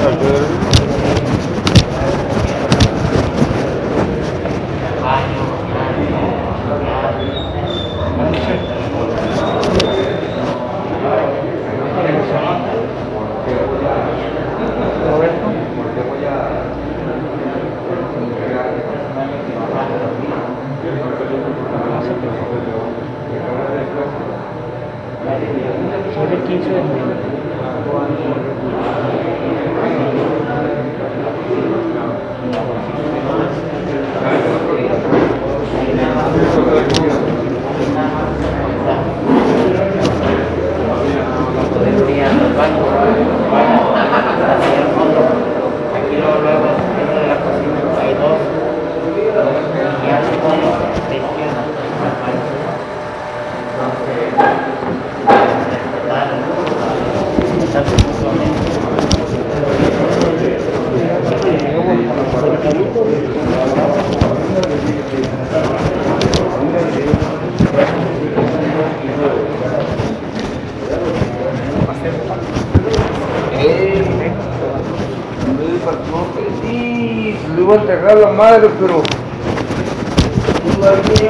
Lo iba a enterrar la madre, pero todavía.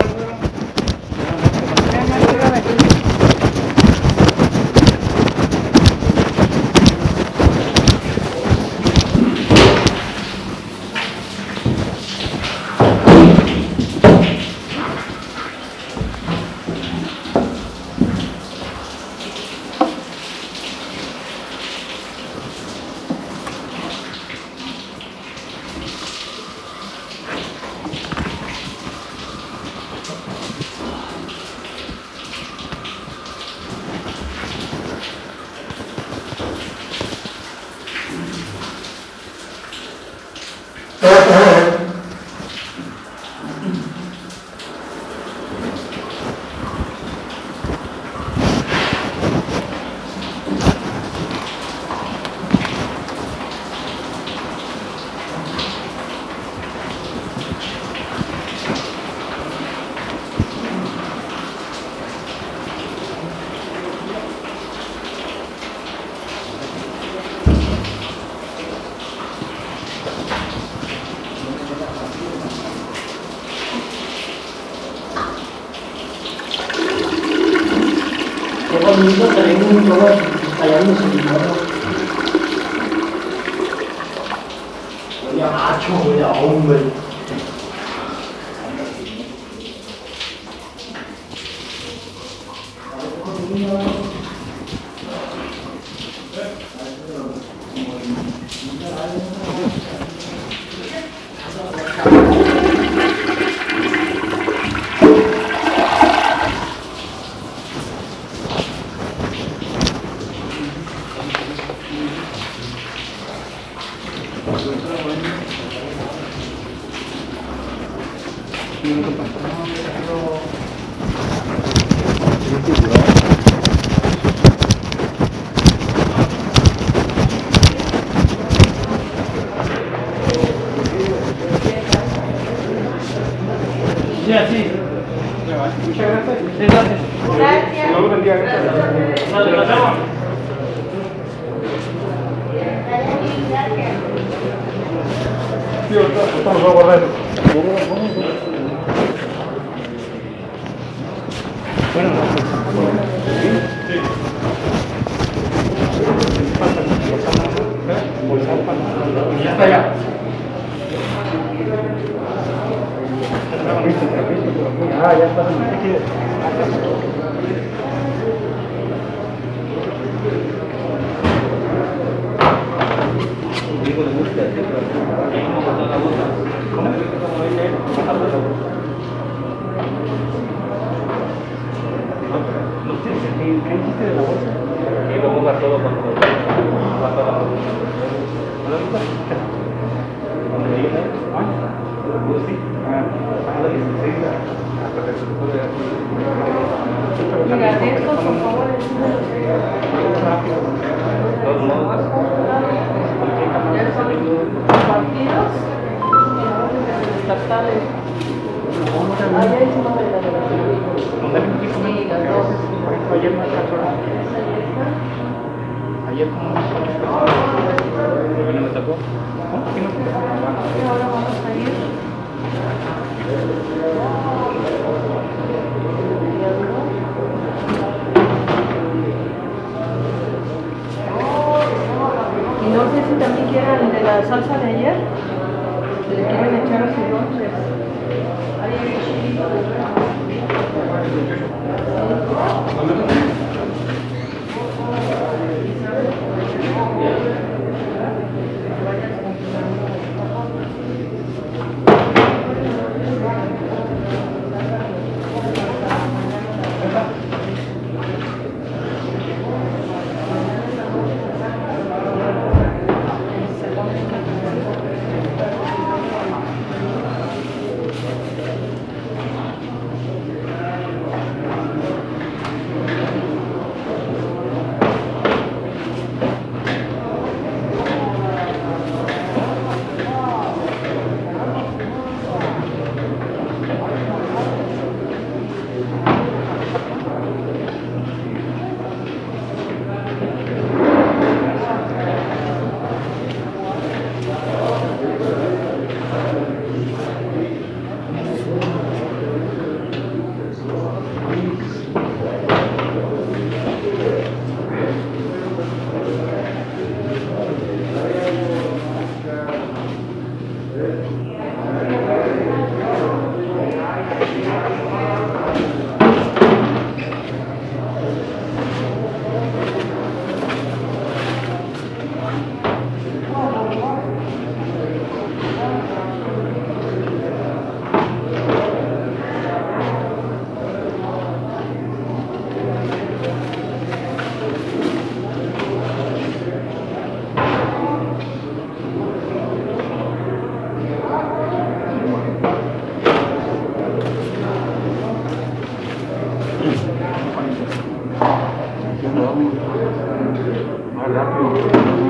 Qué bonito tenemos todos tallándose el dinero. Huele a macho, huele a hombre. Sí, así. Muchas gracias. Sí, gracias. Gracias. Dios bendiga. Gracias. Sí, ahorita nos va a guardar. Bueno, sí. Ya está ya. Ah, ya está. ¿Qué hiciste de la bolsa? Y lo ponga todo cuando va toda la bolsa. ¿No lo viste? ¿Dónde llegué? ¿Ah? Sí. Ah, la 16. Hasta que se puede Mira, de estos, por favor, ya son partidos descartables. Allá hicimos de la sí, las dos. Ayer no alcanzó. Ayer como Ahora vamos a ir. Y no sé si también quieran de la salsa de ayer. Si le quieren echar así dulces. Más rápido.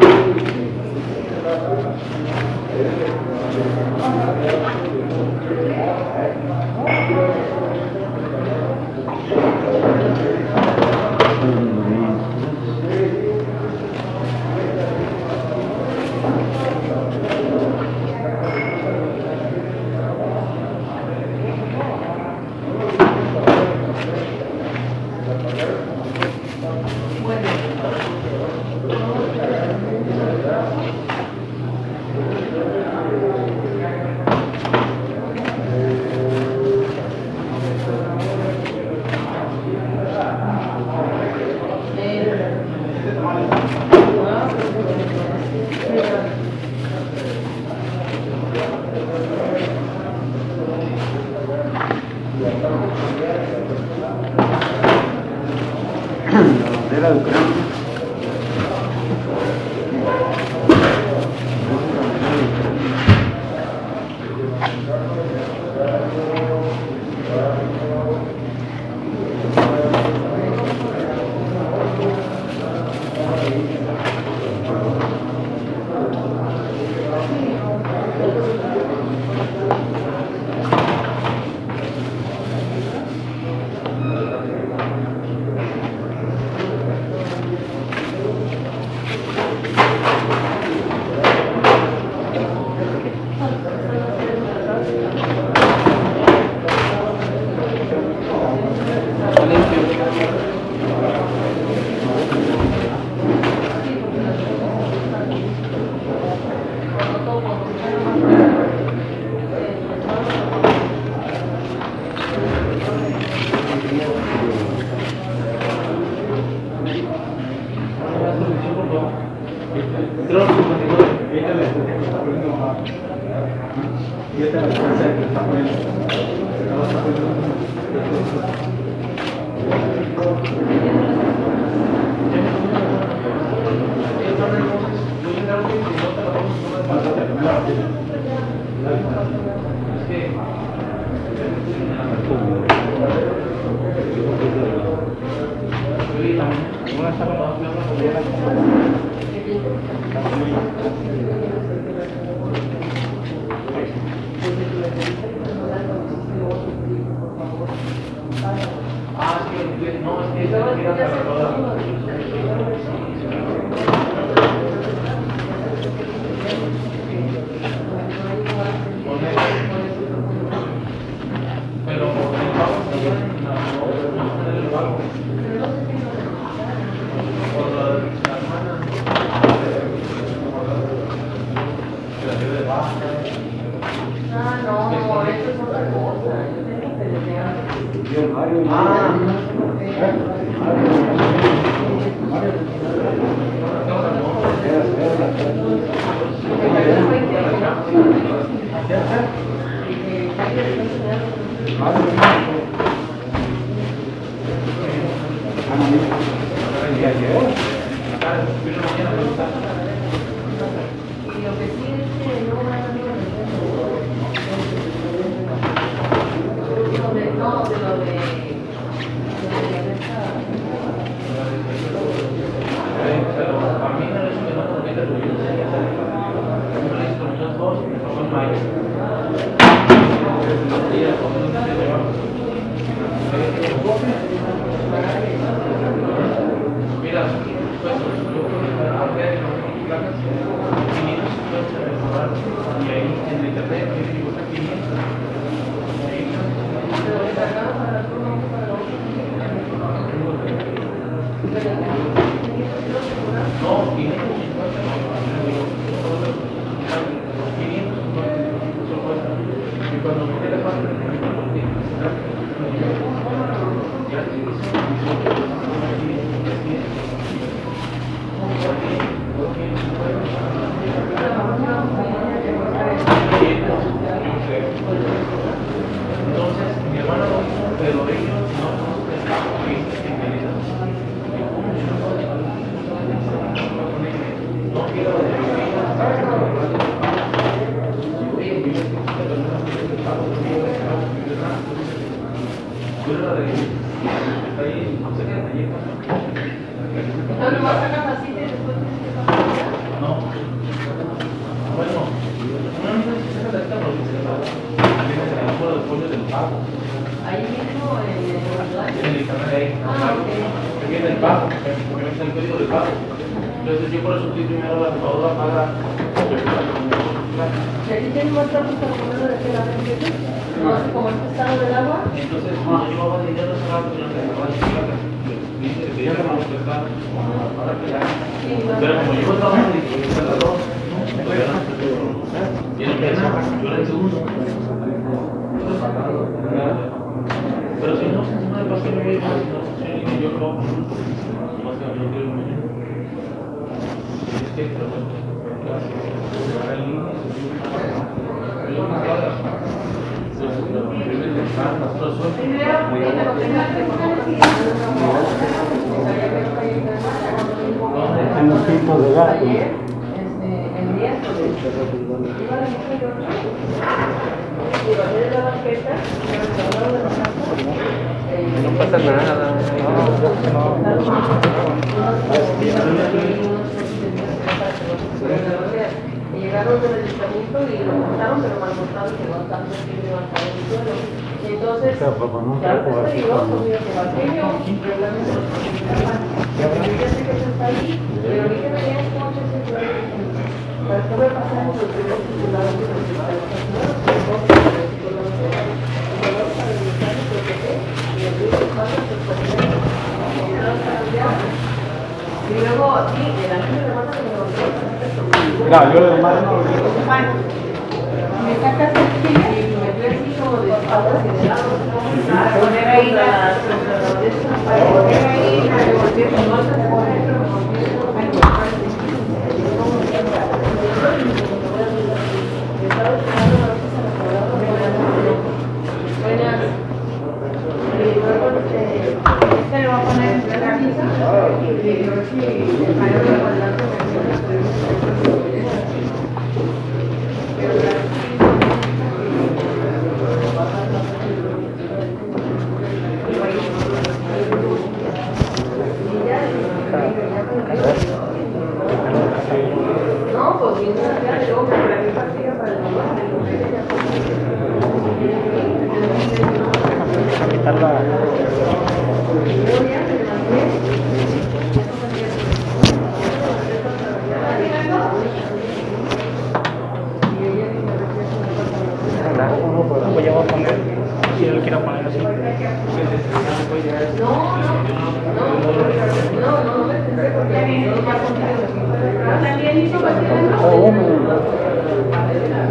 La bandera de Ucrania. Ah, no, eso es otra cosa. Yo tengo que desear. Y lo que sí es que no van a de lo de Pero a mí me parece que no, porque te lo digo, yo le hice con muchas cosas, me tocó en mayo. Mira, pues yo creo que habría de las placas 550 de mejorar y ahí en el internet me digo 500. No, 550 y cuando me quede falta entonces mi hermano lo hizo, pero ellos no no quiero entonces vas a sacar así y después tienes que pasar. no. Bueno, no sé si se trata de tienes el acuerdo de folio del pago. Ahí mismo En el canal de ahí. Que viene el pago, porque es el código del pago. Entonces yo por eso estoy primero la computadora paga. ¿Y aquí tienes más trabajos para ponerlo de qué lado? No sé cómo es el estado del agua. Entonces cuando yo llevaba dinero ese rato, yo no te acababa de explicar. Dice que ya me lo prestaron. Ahora que ya. Pero como yo trabajando y que hice las dos, y no pensaba, yo era el segundo. Pero si no, encima de pasar yo yo creo más que yo quiero mañana. Es que creo En los tipos de gato. Ayer, el miércoles, iba a la mujer de otra. Y bajé de la banqueta, me hablaron de la casa. No pasa nada. Y llegaron del ayuntamiento y lo montaron, pero mal montado y quedó tanto que iba a caer el suelo. Y entonces, claro que es peligroso, mira, que bajé yo, regularmente los policías, yo ya sé que eso está ahí, pero vi que venían coches y yo para que me pasaran los primeros titulares de los estacionados, que no se me recicló la mujer. Y yo lo para revisar y protege, y el río se pasa, se puede ver, y no lo para cambiar. Y luego aquí, el ángel me manda que me lo No, yo le mando. me sacas el chile y me fui así como de espaldas y de lado para poner ahí para poner ahí la devolver con otras este le va a poner en la camisa y a ver si le sale de guardar no, pues bien, ya luego me traje partida para el mamá, Voy a poner, si él quiere poner así. también hizo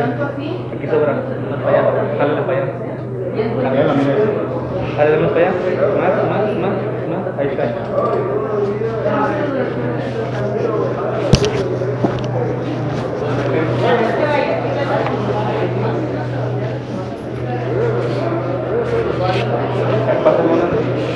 levanto así. Aquí sobra. Más para allá. Jálale para allá. Y es muy Jálale más para allá. Más. Ahí está. Pásame una.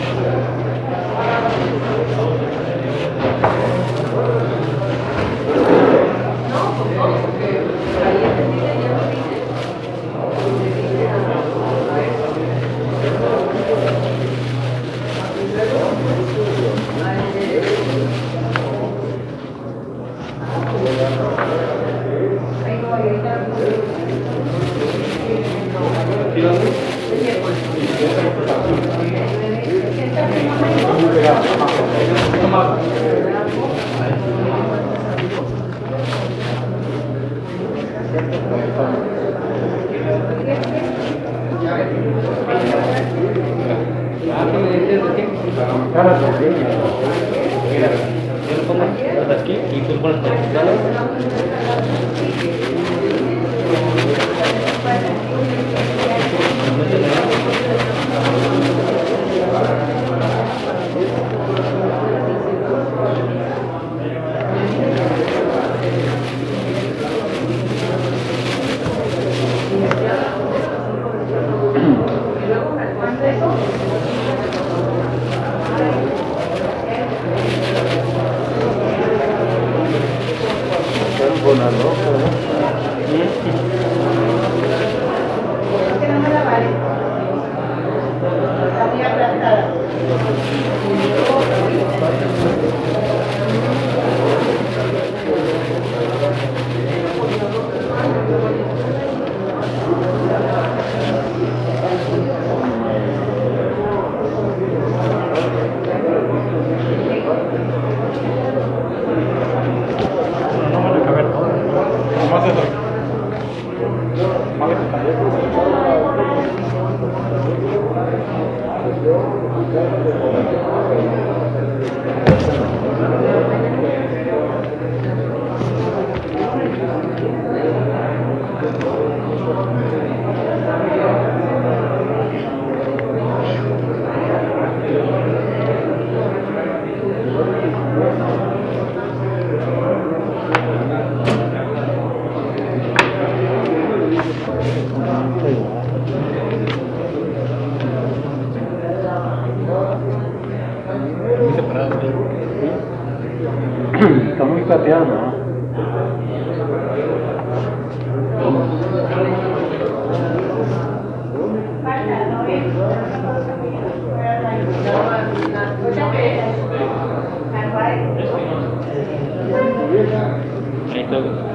Yo lo pongo hasta aquí y tú lo pones hasta aquí. Dale. Está muy plateado, ¿no? Ahí está.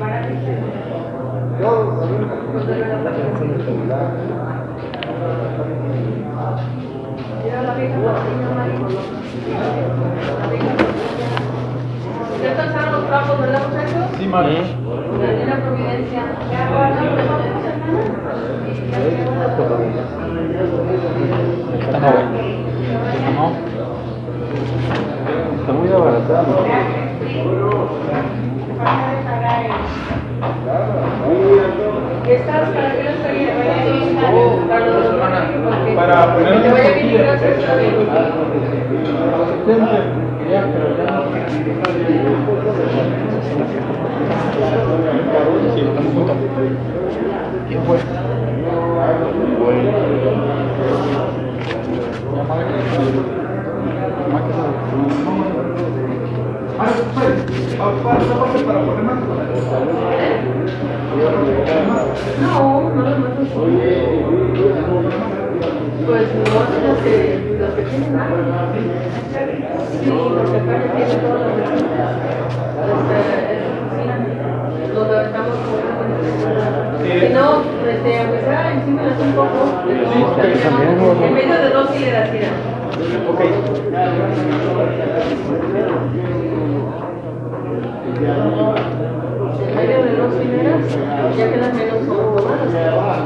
¿Ya alcanzaron los trapos, verdad, muchachos? Sí, Mario. De la Providencia. Esta no, güey. Esta no. Está muy abaratado. ¿Estas para qué las traía? Para poner que una vaya bien y tortilla. gracias. Sí, lo tengo junto. ¿Quién fue? No, no lo mato. Pues no, los que tienen agua. Sí, porque acá ya tiene todas las recetas. Los aventamos por si no, aunque sea encima de un poco, en medio de 2 hileras, mira. En medio de 2 hileras, ya que las menos son tomadas.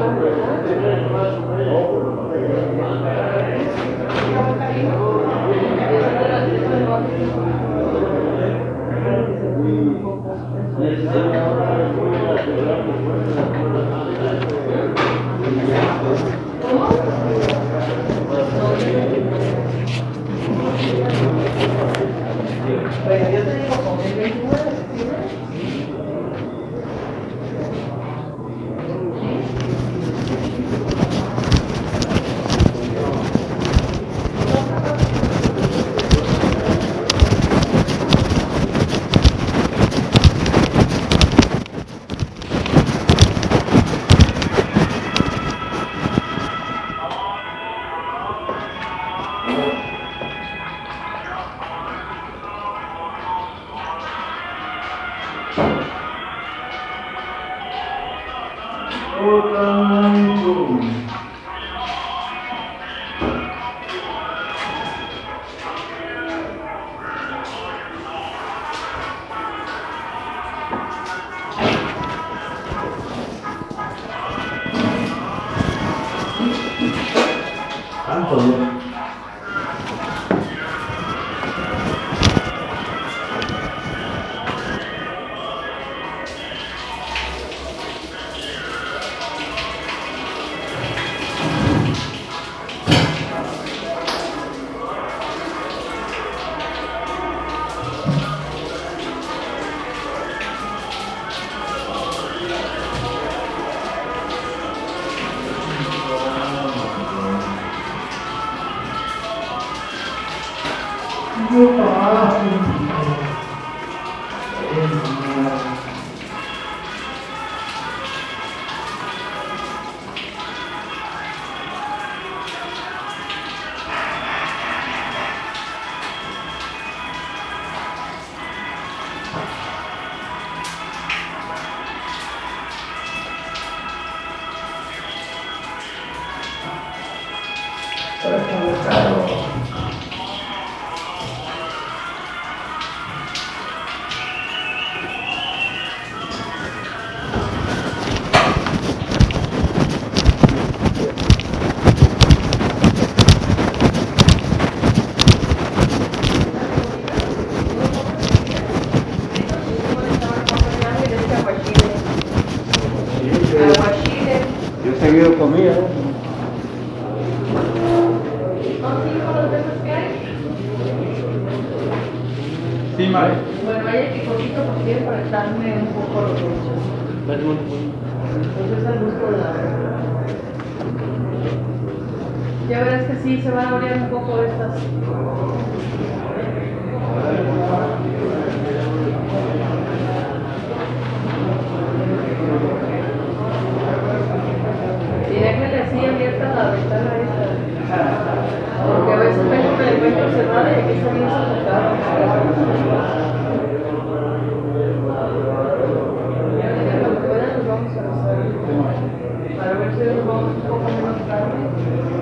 Tanto Dios. Yo he seguido comida. Sí, madre. Bueno, hay el picocito por siempre para darme un poco los dulces. Entonces al gusto de la... Ya verás que sí, se van a abrir un poco estas. Y déjenle así abierta la ventana esta. Porque a veces me la encuentro cerrada y aquí está bien sofocada. Cuando puedan nos vamos a rezar. Para ver si nos vamos un poco menos tarde.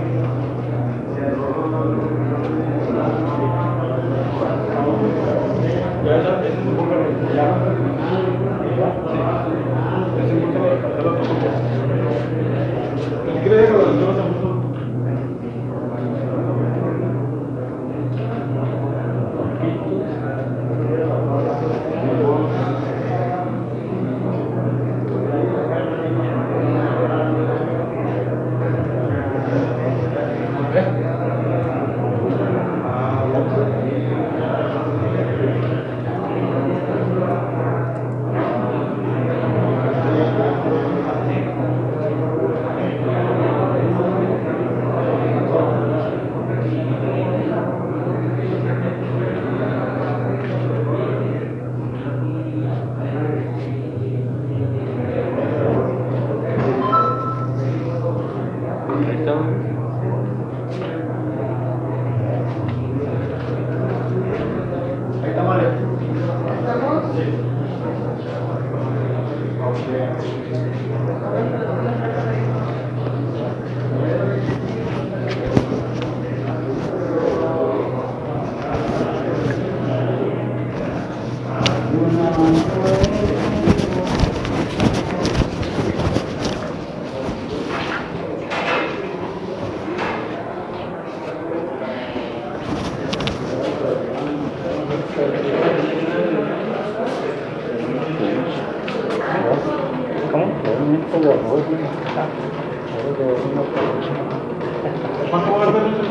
¿Cuánto va a dar el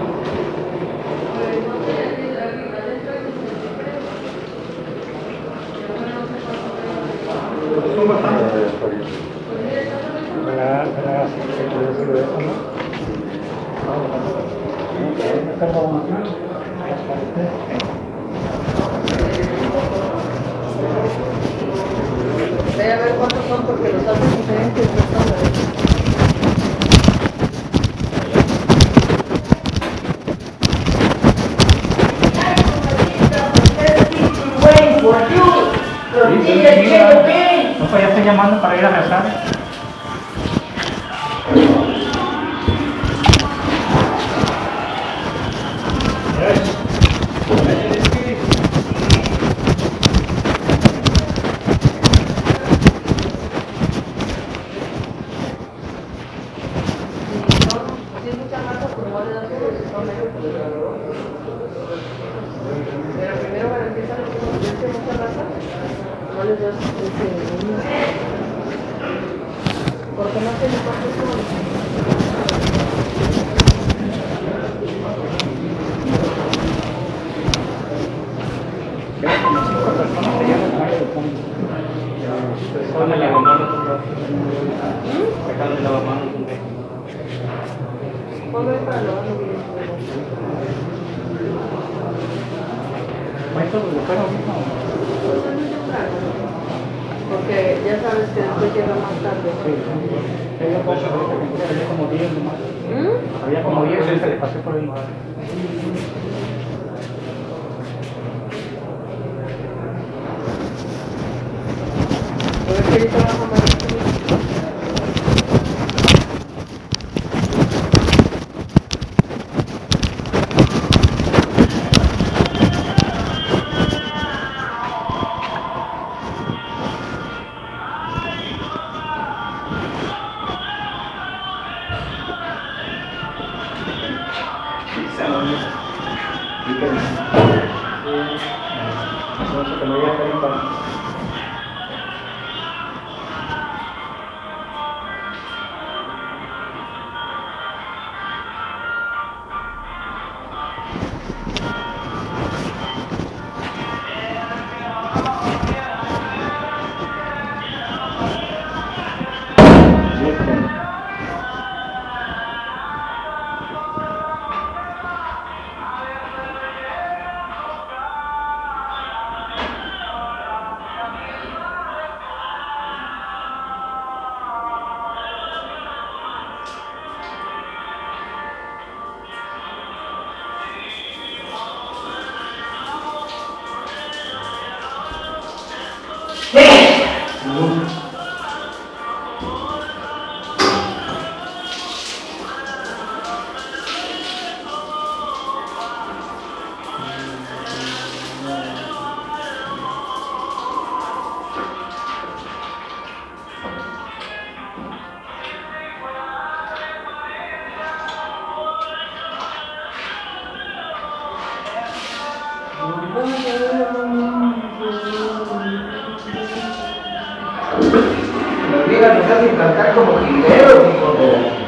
son bastantes. Ve a ver cuántos son porque los hacen diferentes personas. No, pues ya estoy llamando para ir a rezar. medio, pues les da dolor. Pero primero garantiza que mucha raza, no les das porque no tiene Como 5 personas se llaman al área de fondo. Dejaron el lavamanos un rato. Dejaron el lavamanos un rato. ponlo ahí para lavarlo bien. ¿Cuántos lo fueron ahorita? Pues es muy temprano, porque ya sabes que después llega más tarde. Sí, había pocos, había como 10 nomás. Había como 10 ahorita que pasé por ahí. Pero es que ahí trabaja más. No sé, que me voy a hacer un pan. Nos llegan a dejar de cantar como jineros, hijo de...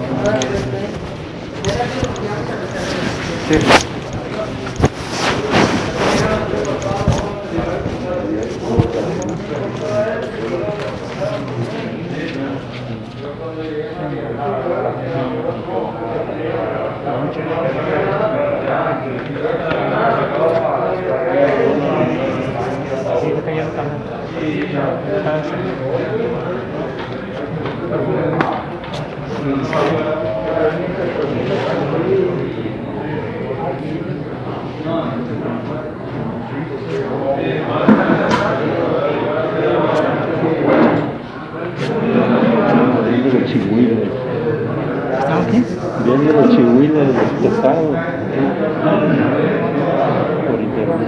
Sí, está ya Viendo los chihuiles. ¿Estamos aquí? Viendo los chihuiles pescados. Por internet.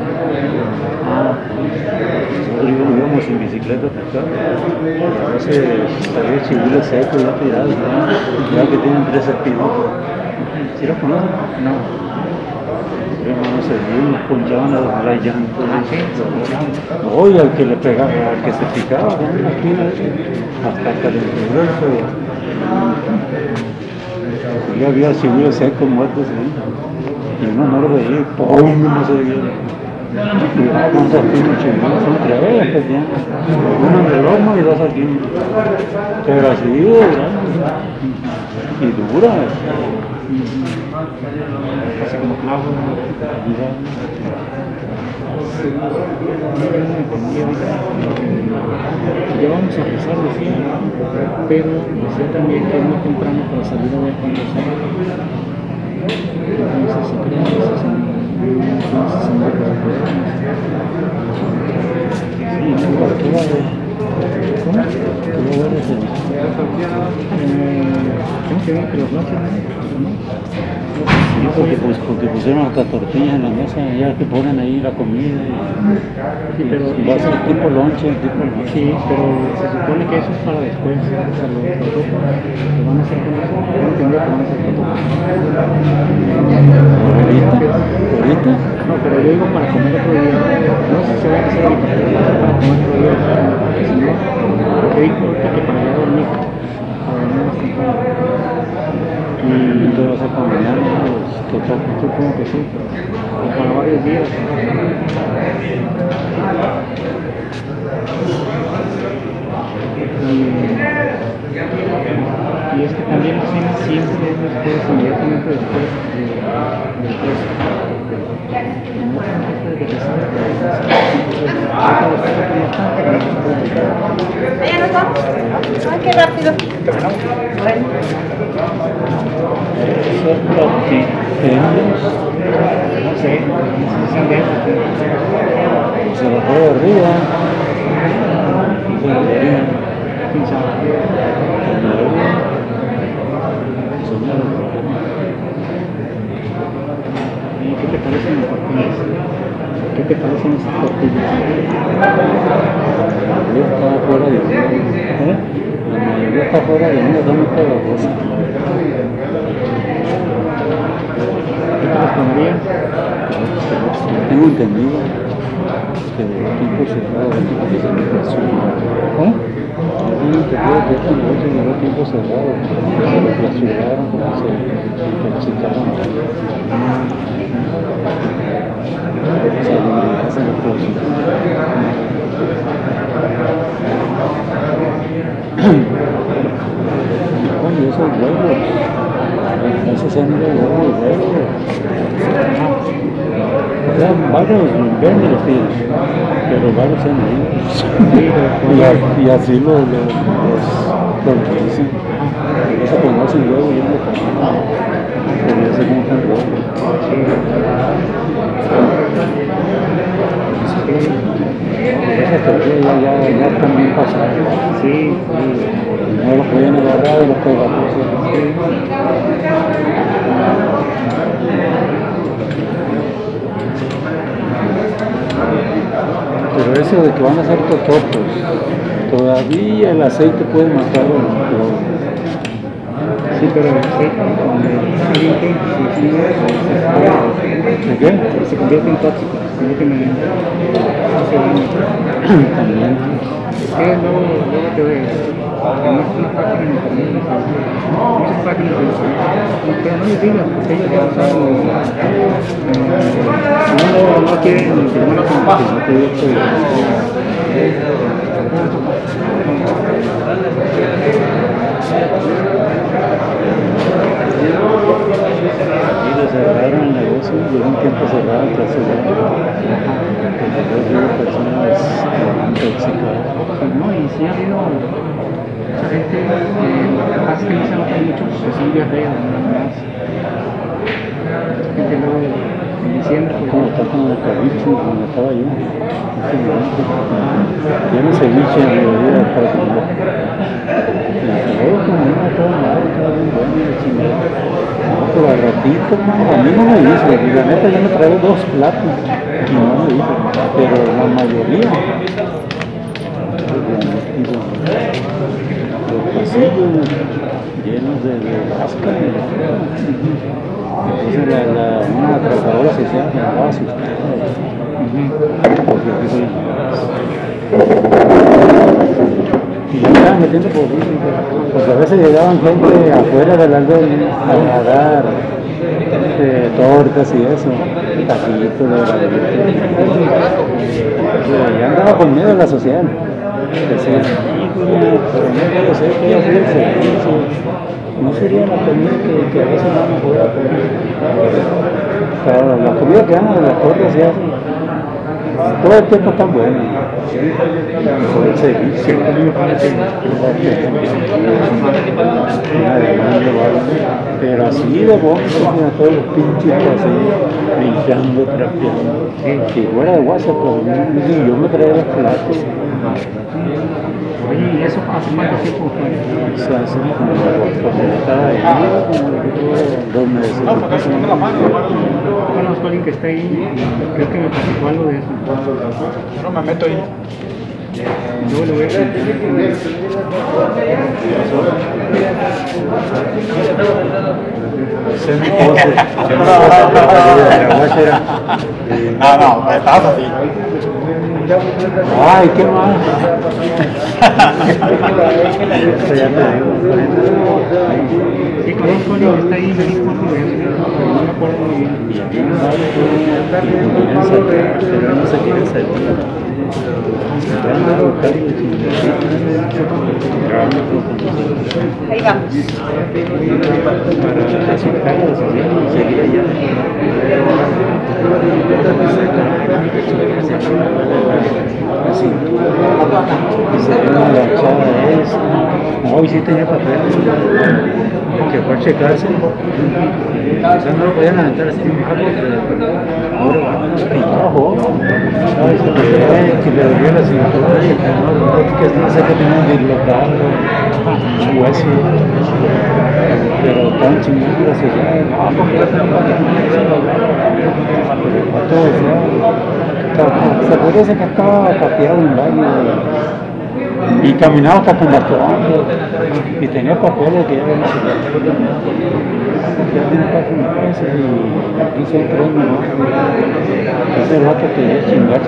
Nosotros íbamos en bicicleta a pescar. A veces salía chihuiles secos ya tirados, ya que tienen 3 espinos. ¿Sí los conocen? No. Hermanos, nos ponchaban las llantas. Ah, sí. Oye, al que le pegaba, al que se picaba con una espina, hasta calentura. Ya había civiles secos muertos ahí. Y uno no lo veía, ¡pum! No se veía. Y vamos aquí, chingados, son 3, pues ya. Uno en el lomo y 2 aquí. Pero así, y dura. Casi como clavo. Ya vamos a empezar, decía, pero decía también que es muy temprano para salir a ver cuando sale. Entonces, si creen que se sale, tengo que ver que los noches, Sí, porque pusieron hasta tortillas en la mesa, ya que ponen ahí la comida. sí, pero Va a ser tipo lonche, sí, pero se supone que eso es para después, o sea, los totopos que van a hacer con eso, yo entiendo que van a hacer totopos. ¿Ahorita? No, pero yo digo para comer otro día, no sé si se va a hacer ahorita, pero para comer otro día, porque si no, porque dijo ahorita que para allá dormir más temprano. Y entonces vas a combinar los totopos. Supongo que sí, pero para varios días. Y es que también la cena siempre es después, inmediatamente después del preso. ¿Ya nos vamos? ¡Ay, qué rápido! Bueno. No sé, sean de eso. Se lo fue de arriba. ¿Quién sabe? ¿Qué te parecen las tortillas? ¿Qué te parecen esas tortillas? Yo estaba fuera de uno. La mayoría está fuera de uno, está muy pegajosa. ¿Qué te las comerías? Tengo entendido que de tipo cerrado, de tipo que se me clausura. ¿Cómo? Tengo entendido que este negocio llevó tiempo cerrado, se lo clausuraron, se intoxicaron. Se lo clausuraron. Oye, esos huevos, esos son de huevos. Varios venden los tíos, pero varios son ellos. Y así los dicen. Eso conocen huevo y yo no lo conozco. Pero yo sé cómo están huevos. Esas tortillas ya están bien pasadas. Sí, No los pueden agarrar y los pegajosos. Pero eso de que van a hacer totopos, todavía el aceite puede matarlo. sí, pero el aceite cuando caliente ¿De qué? se convierte en tóxico, se convierte en veneno. También. Es que luego te ves. una página en internet, muchas páginas de internet, pero no les digas, porque ellos ya saben, no quieren ninguna compasión, no te digo que Y lo cerraron el negocio, duró un tiempo cerrado tras cerrar. Entonces hubo personas intoxicadas. no, y sí ha habido mucha gente, lo que pasa es que no se nota mucho porque son diarreas, nada más. Mucha gente luego en diciembre, Como está con el ceviche, donde estaba yo. Tiene ceviche a mediodía para comer. Y luego como iba todo mal, estaba bien bueno, de chingada. No, pero al ratito, a mí no me hizo. Y la neta yo me traigo 2 platos y no me hizo. Pero la mayoría, los pasillos llenos de vasca. Entonces una trabajadora social me andaba asustada. Y ya estaban metiendo por ahí, porque a veces llegaban gente afuera del aldea a dar tortas y eso, taquitos de la ya andaba con miedo la social. Decían, híjole, pero no puede ser que haya sido el servicio. No sería la comida que a veces no me pueda comer. Claro, la comida que dan de las tortas ya todo el tiempo está buena. Por el servicio. Pero así de bonito, mira, todos los pinches así, limpiando, trapeando. Si fuera de WhatsApp, pues yo me traía los platos. oye, ¿y eso hace cuánto tiempo fue? Se hace cuando estaba ahí, como 2 meses. Conozco a alguien que está ahí, creo que me platicó algo de eso. Yo no me meto ahí. Luego le voy a Se me pose la guachera. No, estás así. Ay, qué mal. Eso ya te digo. Sí, conozco a alguien que está ahí, me dijo algo de eso, pero no me acuerdo muy bien. Y aquí no vale, pero no se quiere salir. Ahí vamos. Para aceptar la sociedad y seguir allá. Así. Y se ve una lanchada de eso. No, y sí tenía papel. Que fue a checarse. Quizás no lo podían aventar así en porque ahora van a trabajo. Que le dolió la cintura. Que no sé que tenía un dislocado, un hueso. Pero tan chingón la sociedad. No, porque la se podría decir que estaba pateado en un baño y caminaba hasta con bastón y tenía papeles que ya habían hecho. Ya tiene páginas y aquí son 3 nomás. Ese rato quería chingarse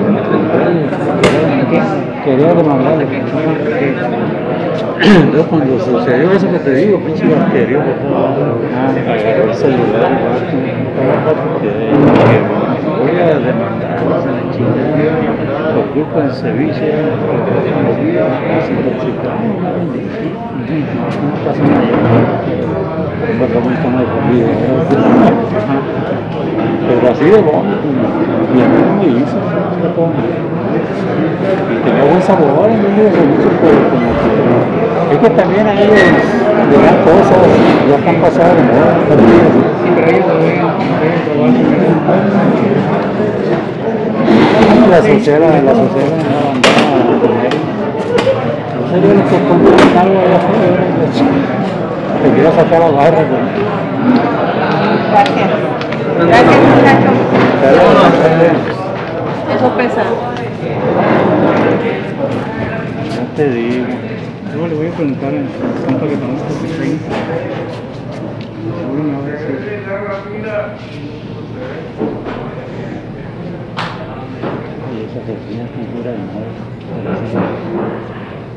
quería demandarle. Entonces cuando sucedió eso que te digo, pinche bacterio, agarró el celular voy a demandar a la chica por culpa del ceviche, se intoxicaron, no pasa nada, porque muy como de comida, pero así de bueno, y a mí no me hizo, y tenía buen sabor, en vez de ceviche, pero como que, es que también a ellos le dan cosas, ya están pasadas de moda, Sí, pero ellos lo ven probar. la sociedad no andaba a comer. En serio, les compré algo allá afuera. Te quiero sacar la barra. Gracias. Gracias, muchacho. Pero, Eso pesa. no te digo. Luego le voy a preguntar al compa que conozco que está ahí. Seguro me va a decir. Y esas oficinas con cura de moda.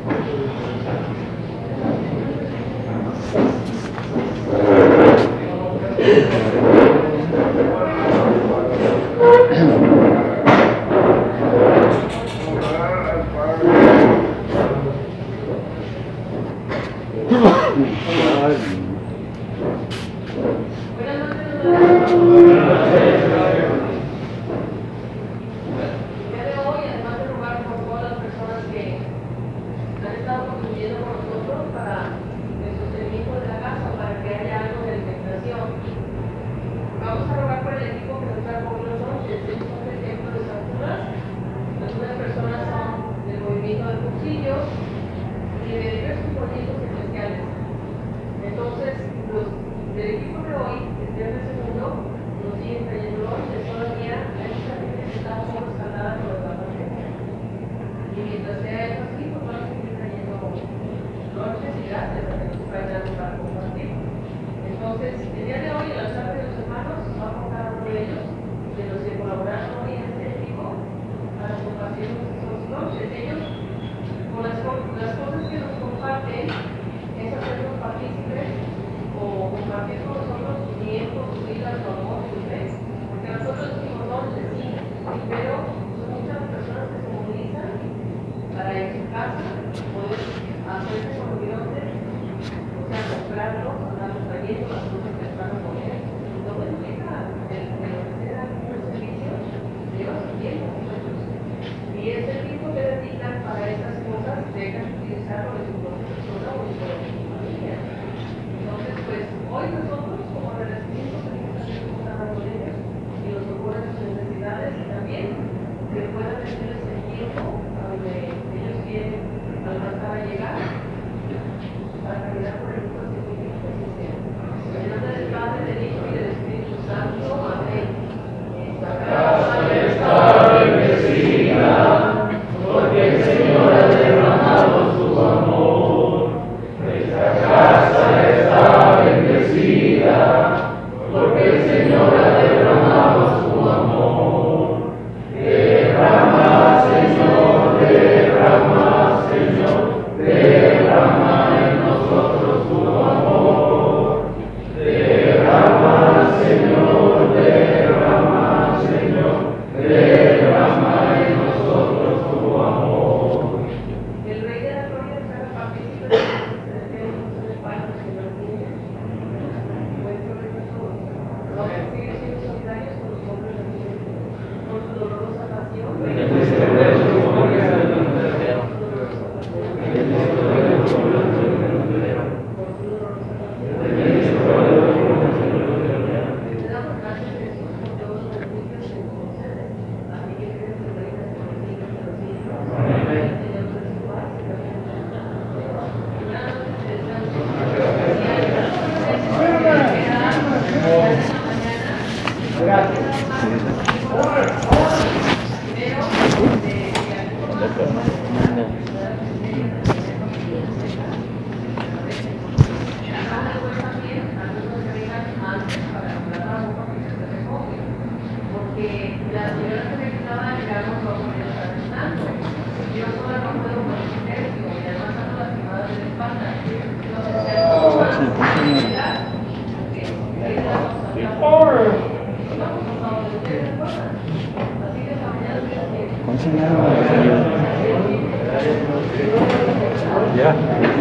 Ya.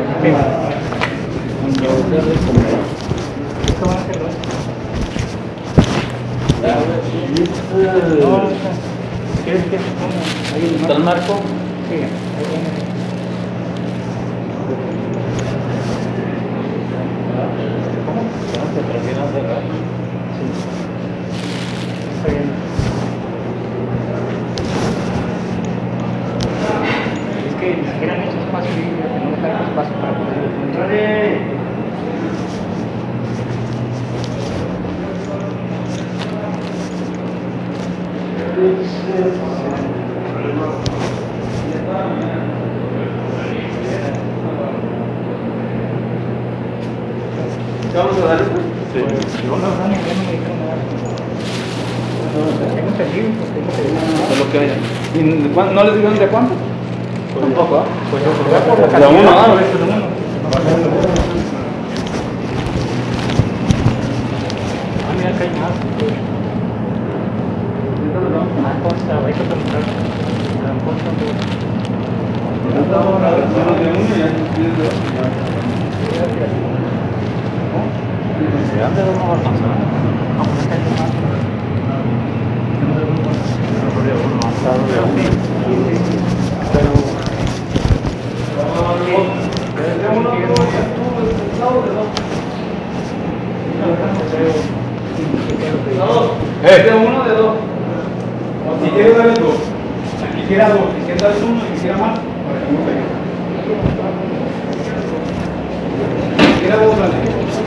¿Está el marco? Sí, está bien. Es que ni siquiera han hecho espacio libre, que no dejar espacio para poder. ¿Vamos a dar esto? Sí. No, no, ya no me dijeron nada. Tengo entendido, porque Es lo que hay. ¿Y no les dijeron de cuánto? Tampoco, ¿ah? Pues yo creo por la De uno, cantidad. a veces de uno. Ah, mira, acá hay más. Ah, consta, hay que preguntar. Consta, ¿De dónde vamos a alcanzar? De uno, de dos. Si quieres darle dos. Si quisiera dos, si quieres darle uno, si quisiera más, para que no pegue. Si quisiera dos, dale.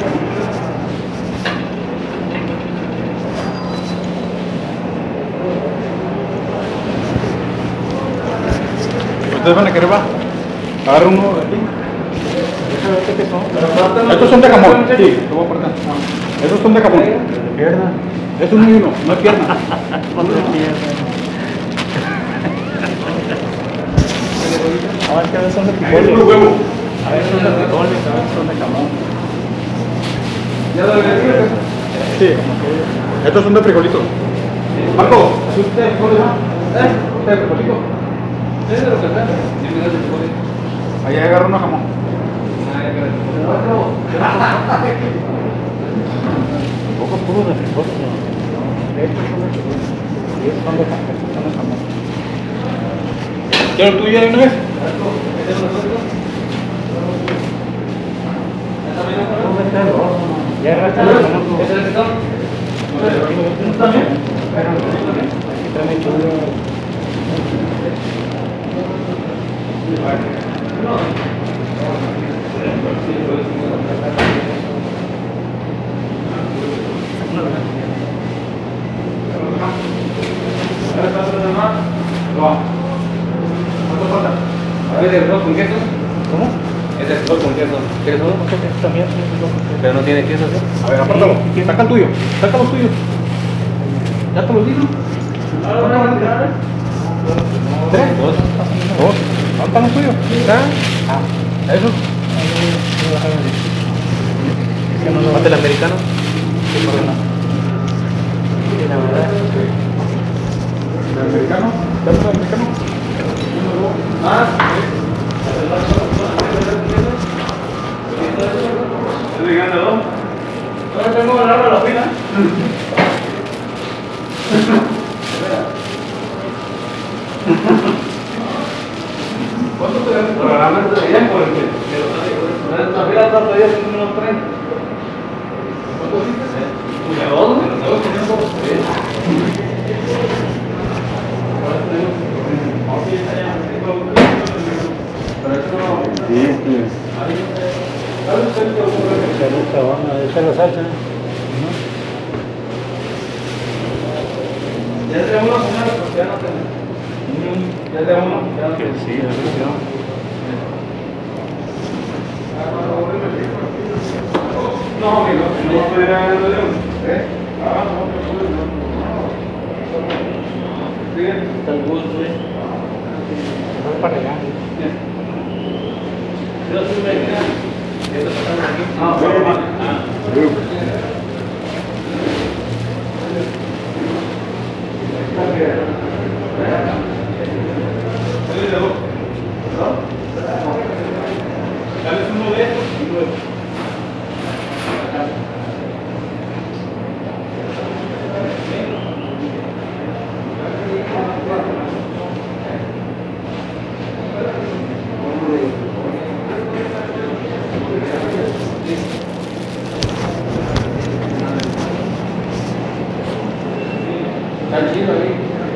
¿Ustedes van a querer va? Agarra uno de aquí. Estos son de jamón. Sí, te voy a apartar. Estos son de jamón. Pierna. Es uno y uno, no es pierna. A ver, que a veces son de Es frijoles. puro huevo. A veces son de frijoles, a veces son de jamón. ¿Ya lo agregué? Sí. Estos son de frijolitos. Marco, ¿es usted de frijoles? ¿Usted de frijolito? Sí, de lo que sea. Ahí agarra uno jamón. Poco puro de frijoles. De hecho, son de frijoles. Y esos son de jamón. ¿Quiero el tuyo de una vez? Ya arrastra el jamón. ¿También? Aquí trae chulo. A ver, el arroz con queso. ¿Cómo? Es el arroz con queso. ¿Quieres uno? También. Pero no tiene queso, ¿sí? A ver, apártalo. Saca el tuyo. Saca los tuyos. ¿Ya te los digo? ¿Tres? Dos. ¿Dónde están los tuyos? Ah, ¿esos? ¿Mate el americano? Sí, por no. Sí, la verdad. ¿El americano? ¿Dame el americano? Ah, ¿estoy llegando a dos? Ahora tengo que hablar a la fila. ¿Cuánto te ganas? Programas de día por el que. La fila está todavía son unos 30. ¿Cuánto hiciste? ¿De dos? ¿De dos? Sí, esa es la salsa. Ya tenemos una señora, pero ya no tenemos. Ya tenemos una. Ya no tenemos. Sí, es No, amigo, no estoy ganando de uno. Ah, no. Sigue. Está el gusto, güey. No es para regar. Ah, bueno. Dale uno de estos y luego. Está chido ahí.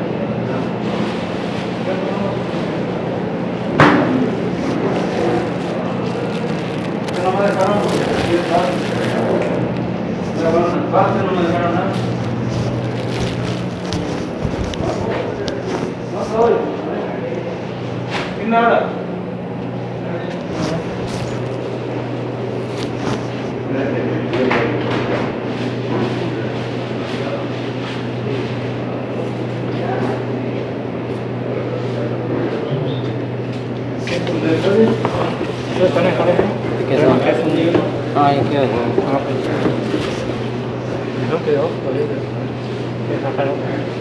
No me dejaron porque aquí está. Me dejaron en parte, no me dejaron nada. No soy. Y nada. eso quedó, que sacaron.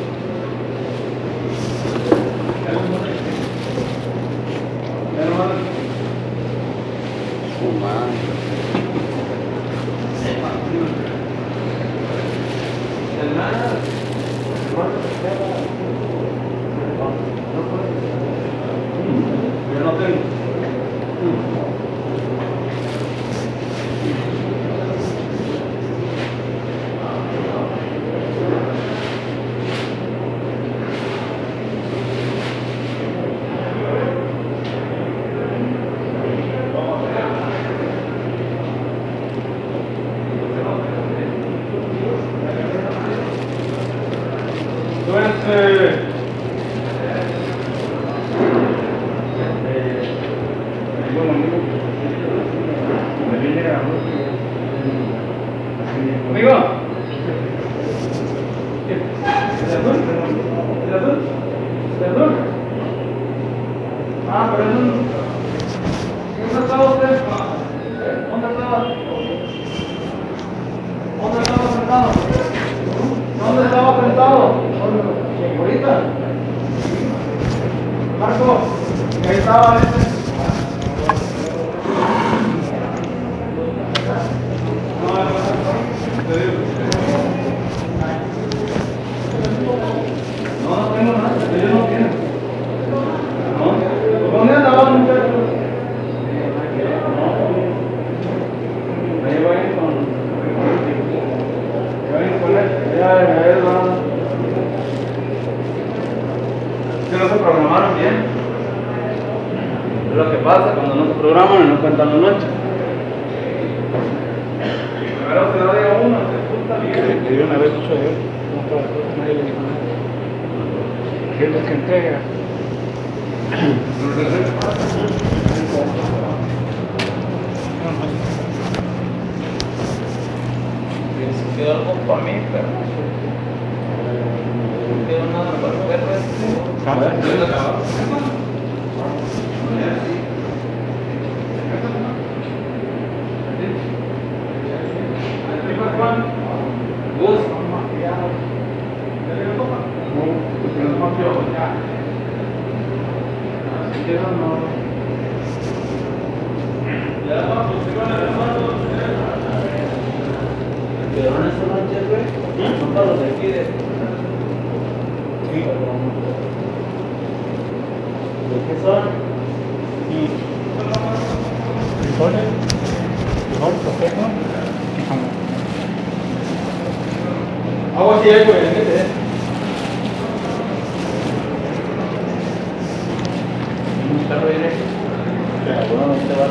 Yo no tengo. Amigo. ¿El azul? ¿El azul? ¿El azul? Ah, pero eso no. ¿Dónde estaba usted? ¿Dónde estaba? ¿Dónde estaba sentado? ¿Dónde estaba sentado? ¿Ahorita? Marco, ahí estaba este. No, no tengo nada, yo no quiero. No, ¿dónde andaba el muchacho? Ahí voy con él. Ya, él va. Que no se programaron bien. Es lo que pasa cuando no se programan y no cuentan la noche. Primero se da de uno, se junta bien. Le dieron una vez mucho de él, no trabajó, nadie le dijo nada. ¿Qué es lo que entrega? Quedó algo para mí, pero no quedó nada para el perro ¿Quedaron esas manchas, güey? Son para los de aquí de... Sí. ¿De qué son? ¿Frijoles? ¿Frijol, café, no? ¿Qué jamón? Agua sí hay, güey, ¿eh? Un carro directo. Bueno, no te va a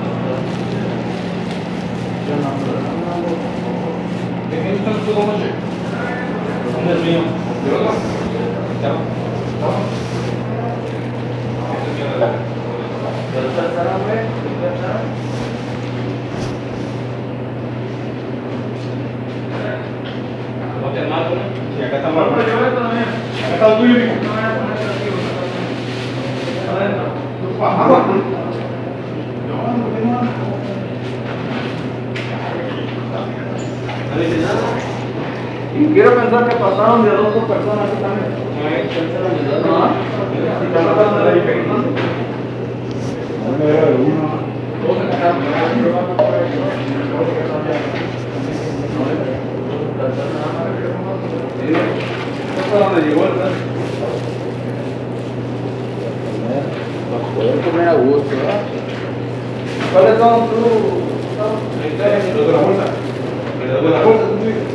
yo no. ¿De qué estás tú, noche? ¿Dónde es mío? ¿De otro? ¿Ya? ¿Dónde está el salón, güey? ¿Dónde está el salón? ¿No te mato, no? Sí, acá está mal. Acá está el tuyo, hijo. Adentro. Agua. Y quiero pensar que pasaron de dos por persona aquí también. Poder comer a gusto, ¿verdad? ¿Cuáles son tus? Los de la bolsa. Los de la bolsa son tuyos.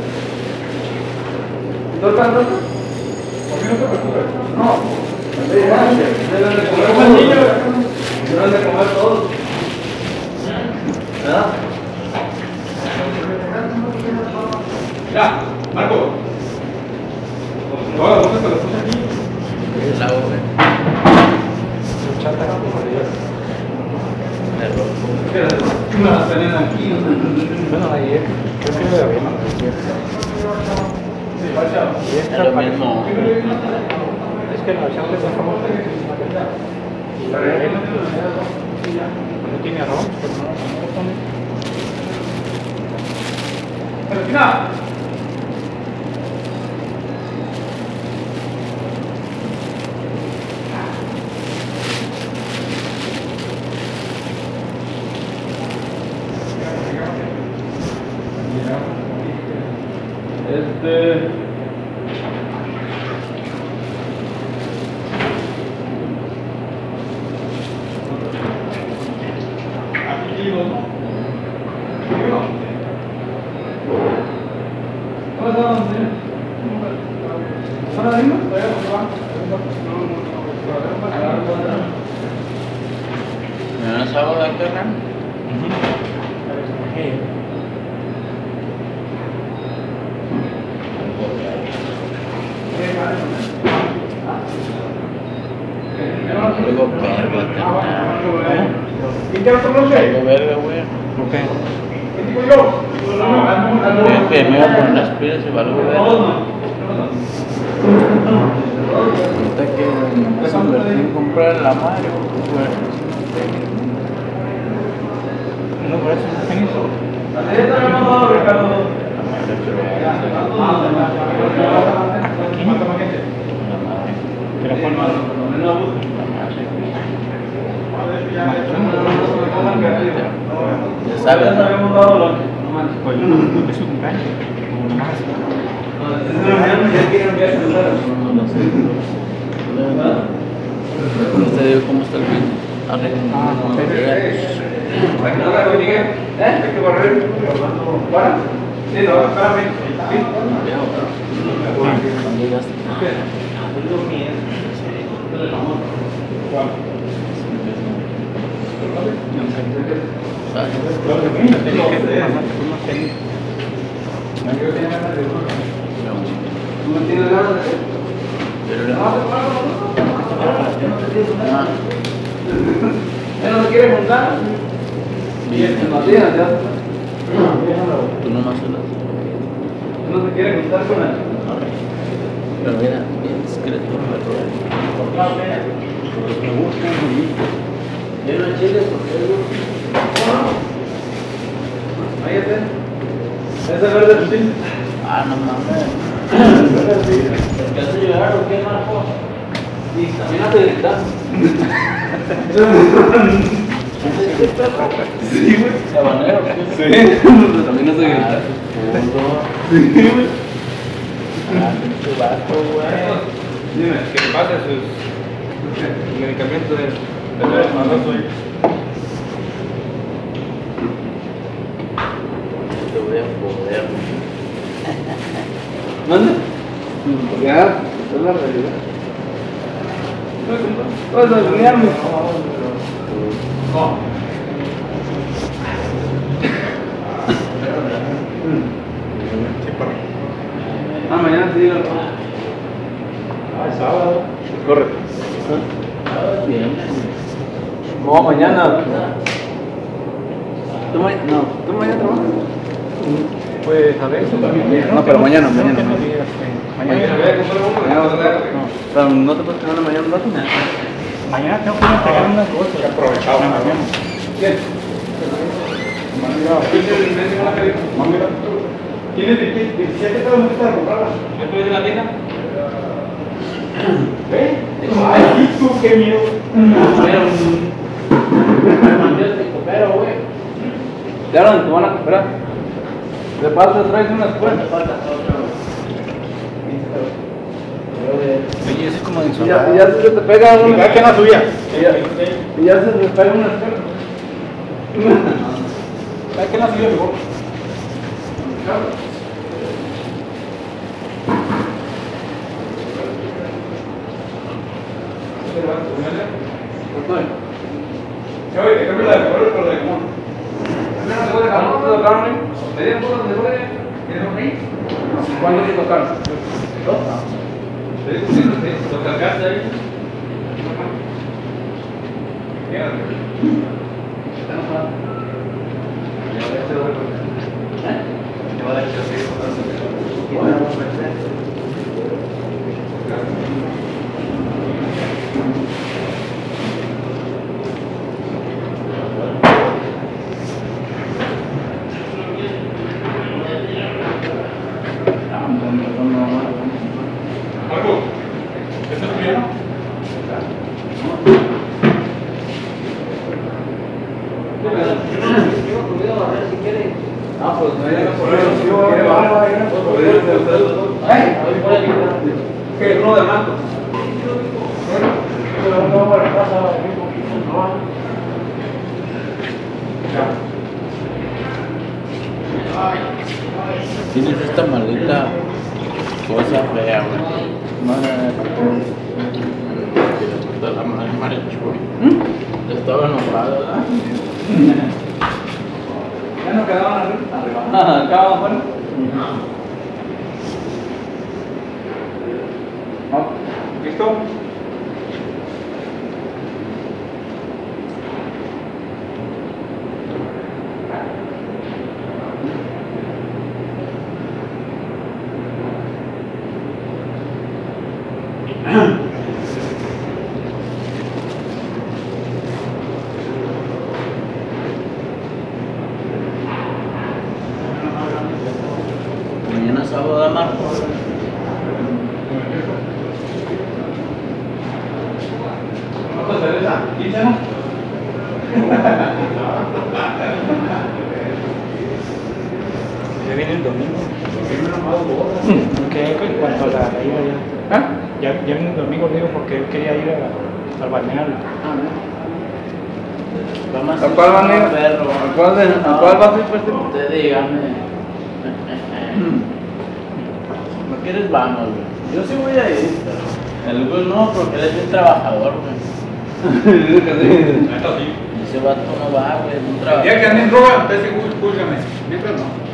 ¿Tú alcanzas? ¿Por qué no te preocupes? No. Deben de comer como el niño. Deben de comer todos. ¿Verdad? Ya, Marco. No, la bolsa te la puse aquí. La bolsa. No las tenían aquí. Bueno, ayer, creo que lo habían Es lo mismo. Es que la versión que sacamos no tiene arroz, pero no lo pone. Pero mira. Aquí digo, ¿no? Digo. ¿Cómo están, señor? ¿Están adentro? ¿Me sábado de acá? Luego verga, ¿Y qué otro noche? luego verga, güey. Ok. ¿Qué digo yo? Es que me iba a poner las pilas y valgo verga. Ahorita que se invertí en comprar la Mario, pues. No, por eso no tenés eso. Pero ¿cuál más? Ya sabes, ¿no? Pues no, es su cumpleaños. Más. No te digo cómo está el fin. Hay que barrer. ¿Para? Sí, no, espérame. Cuando llegaste. ¿Tú no tienes ganas de hacer? ¿Él no se quiere juntar? En las días, ya. Tú nomás solas. No se quiere juntar con él. Pero mira, bien discreto. Me gusta y Ahí está. Ese verde sí. Ah, no mames. ¿Te hace llorar o qué, Marco? Y también hace gritar. Sí, güey. ¿Sabanero? Sí, también hace gritar. Sí, güey. Ah, pinche vato, güey. Dime, que le pase sus medicamentos de embarazo ahí. Te voy a poder. ¿Mande? Ya, es la realidad. Pues a soñarme. No. Mañana sí. es sábado. Correcto. Bien. No, mañana. ¿Tú mañana trabajas? Pues a ver, eso también. No, pero mañana. Mañana. Mañana vas a ver. Pero no te puedes quedar mañana un rato. Mañana tengo que ir a entregar unas cosas. Que aprovechado. ¿Quién? ¿Tienes 17 pesos para comprarla? ¿Me puedes ir a la tienda? ¿Ve? Ay, tú, qué miedo. Pero, güey. Ya no te van a comprar. De paso traes unas cuentas. Oye, eso es como de Y ya se te pega una. Cada quien la suya. Y ya se te pega unas cuentas. Cada quien la suya mejor. Oye, te cambio la de colores por la de común. ¿También no te puede dejar todo de carne? ¿Me dieron cosas de colores? ¿Quieres un rey? ¿Cuándo te tocaron? ¿Te digo que lo cargaste ahí? Quédate. Está enojado. Ya va a echar otro. Ya va a echar otro. Bueno, Marco, ¿esto es tuyo? Ah, pues me voy a correr. ¿Qué? Uno de manto. Tienes esta maldita cosa fea, güey. De la madre Marichuy. Estaba enojado, ¿verdad? Ya no quedaban arriba. Acá afuera. ¿Listo? Mañana sábado de Marcos. ¿Cuánto cerveza? ¿15 no? Ya viene el domingo. ¿Qué? En cuanto a la ida ya. ¿Ah? Ya viene el domingo, digo, porque él quería ir al balneario. Vamos ¿A cuál van a ir? perro. ¿A cuál vas a ir, pues? Usted dígame. ¿No quieres? Vamos, güey. Yo sí voy a ir, pero el güey no, porque él es bien trabajador, güey. Ese vato no va, güey, es un El trabajador. día que ande en droga, usted sí, escúchame. Mientras no.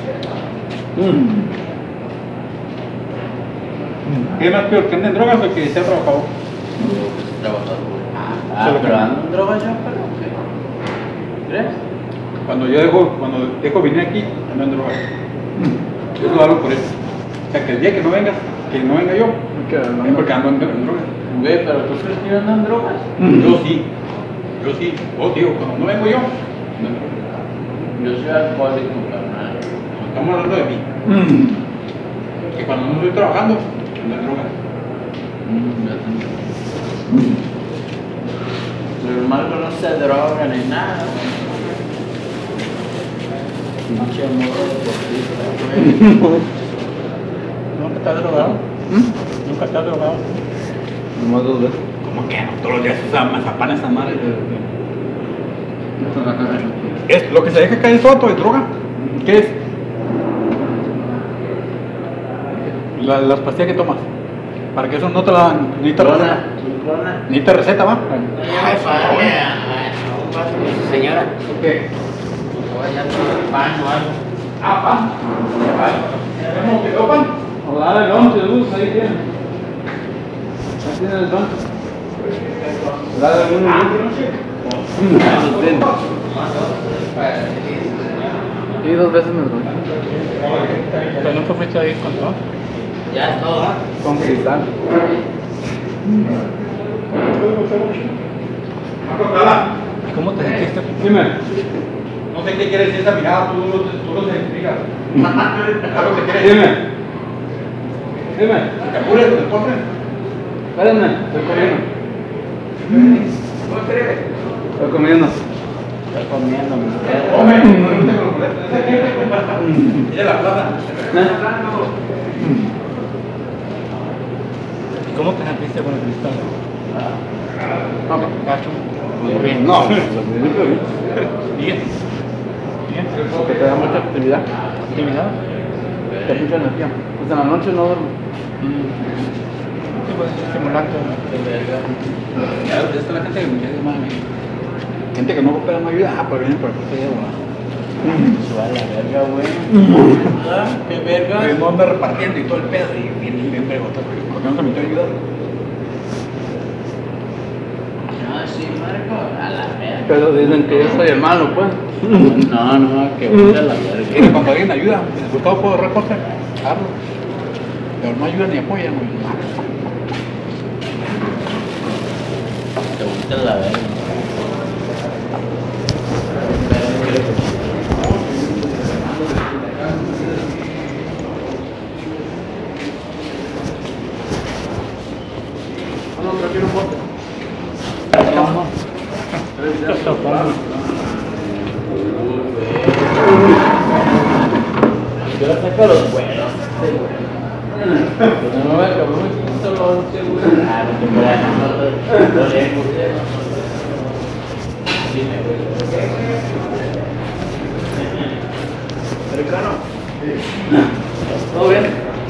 ¿Qué es más peor, que ande en drogas o que sea trabajador? Trabajador, güey. Solo que- Pero ando en drogas ya, pero ¿qué? ¿Crees? Cuando dejo venir aquí, ando en drogas. Yo lo hago por eso. O sea, que el día que no venga yo, es porque ando en drogas. Güey, pero ¿tú crees que yo ando en drogas? Yo sí. Vos digo, cuando no vengo yo, ando en drogas. Yo soy alcohólico, carnal. Estamos hablando de mí. Que cuando no estoy trabajando, ando en drogas. Ya te- Pero el Marco no se droga ni nada. Pinche morro deportista, güey. ¿Nunca estás drogado? ¿Nunca estás drogado? Nomás 2 veces. ¿Cómo que no? Todos los días usa mazapán esa madre. Es lo que se deja caer soto es droga. ¿Qué es? Las pastillas que tomas. Para que eso no te la dan. Ni te receta. Ciclona. Ni te receta, va. Ay, señora. ¿Qué? Vaya pan o algo. Ah, pan. ¿Cómo quedó pan? O dale el 11 de luz, ahí tiene. Ahí tiene el pan. Dale el 1 Sí, 2 veces me drogué. Pero nunca fuiste a ir con todo. Ya es todo, ¿ah? con cristal. ¿Y cómo te sentiste? Dime. No sé qué quiere decir esa mirada, tú lo explicas. Claro que quiere. Dime. ¿Te apures o te pones? Espérame, estoy comiendo. ¿Cómo crees? Estoy comiendo. Estoy comiendo, mi perro. Come. Mira la plata. ¿Y cómo te sentiste con el cristal? Gacho. Bien. No. Bien. Bien. Porque te da mucha actividad. ¿Actividad? Te da mucha energía. Pues en la noche no duermo. Sí, pues es estimulante. Ya, esta es la gente que me quiere, mami. Gente que no coopera no ayuda, pues vienen por el puesto de agua. Se va a la verga, güey. ¿Verdad? ¿Qué verga? Pues no anda repartiendo y todo el pedo y bien pregotado. ¿Por qué no se metió a ayudar? Ah, sí, Marco, a la verga. Pero dicen que yo soy el malo, pues. No, que vaya a la Mira, verga. cuando alguien ayuda, el Gustavo puede recortar, hazlo. Pero no ayuda ni apoya, güey. Te gusta la verga. Yo saco los buenos. Pues no me voy a acabar muy chiquito, lo seguro. Ah, no te creas, no lejos, Dime, güey. ¿Americano? ¿Todo bien?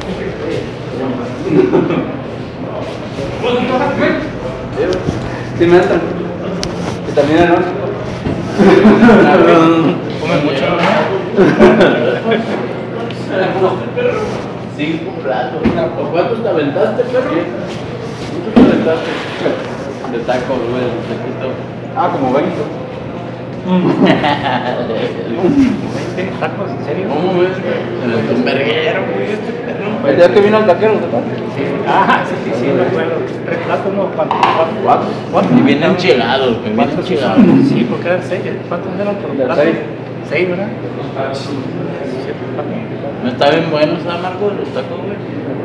Sí, me entran. Y también el noche. Come mucho, ¿no? 5 platos. ¿O cuántos te aventaste, perro? ¿Cuántos te aventaste? De tacos, güey, de taquito. Ah, como 20. ¿Tacos? ¿En serio? ¿Cómo ves, güey? En el tumberguero, güey, este perro. El día que vino el taquero, ¿te acuerdas? Ah, sí, me acuerdo. 3 platos, ¿no? ¿Cuántos? Y vienen enchilados, güey, bien ¿Cuántos enchilados. son? Sí, porque eran 6. ¿Cuántos eran por De plato? seis. 6, ¿verdad? No está bien bueno, ¿sabes, Marco? Los tacos, güey.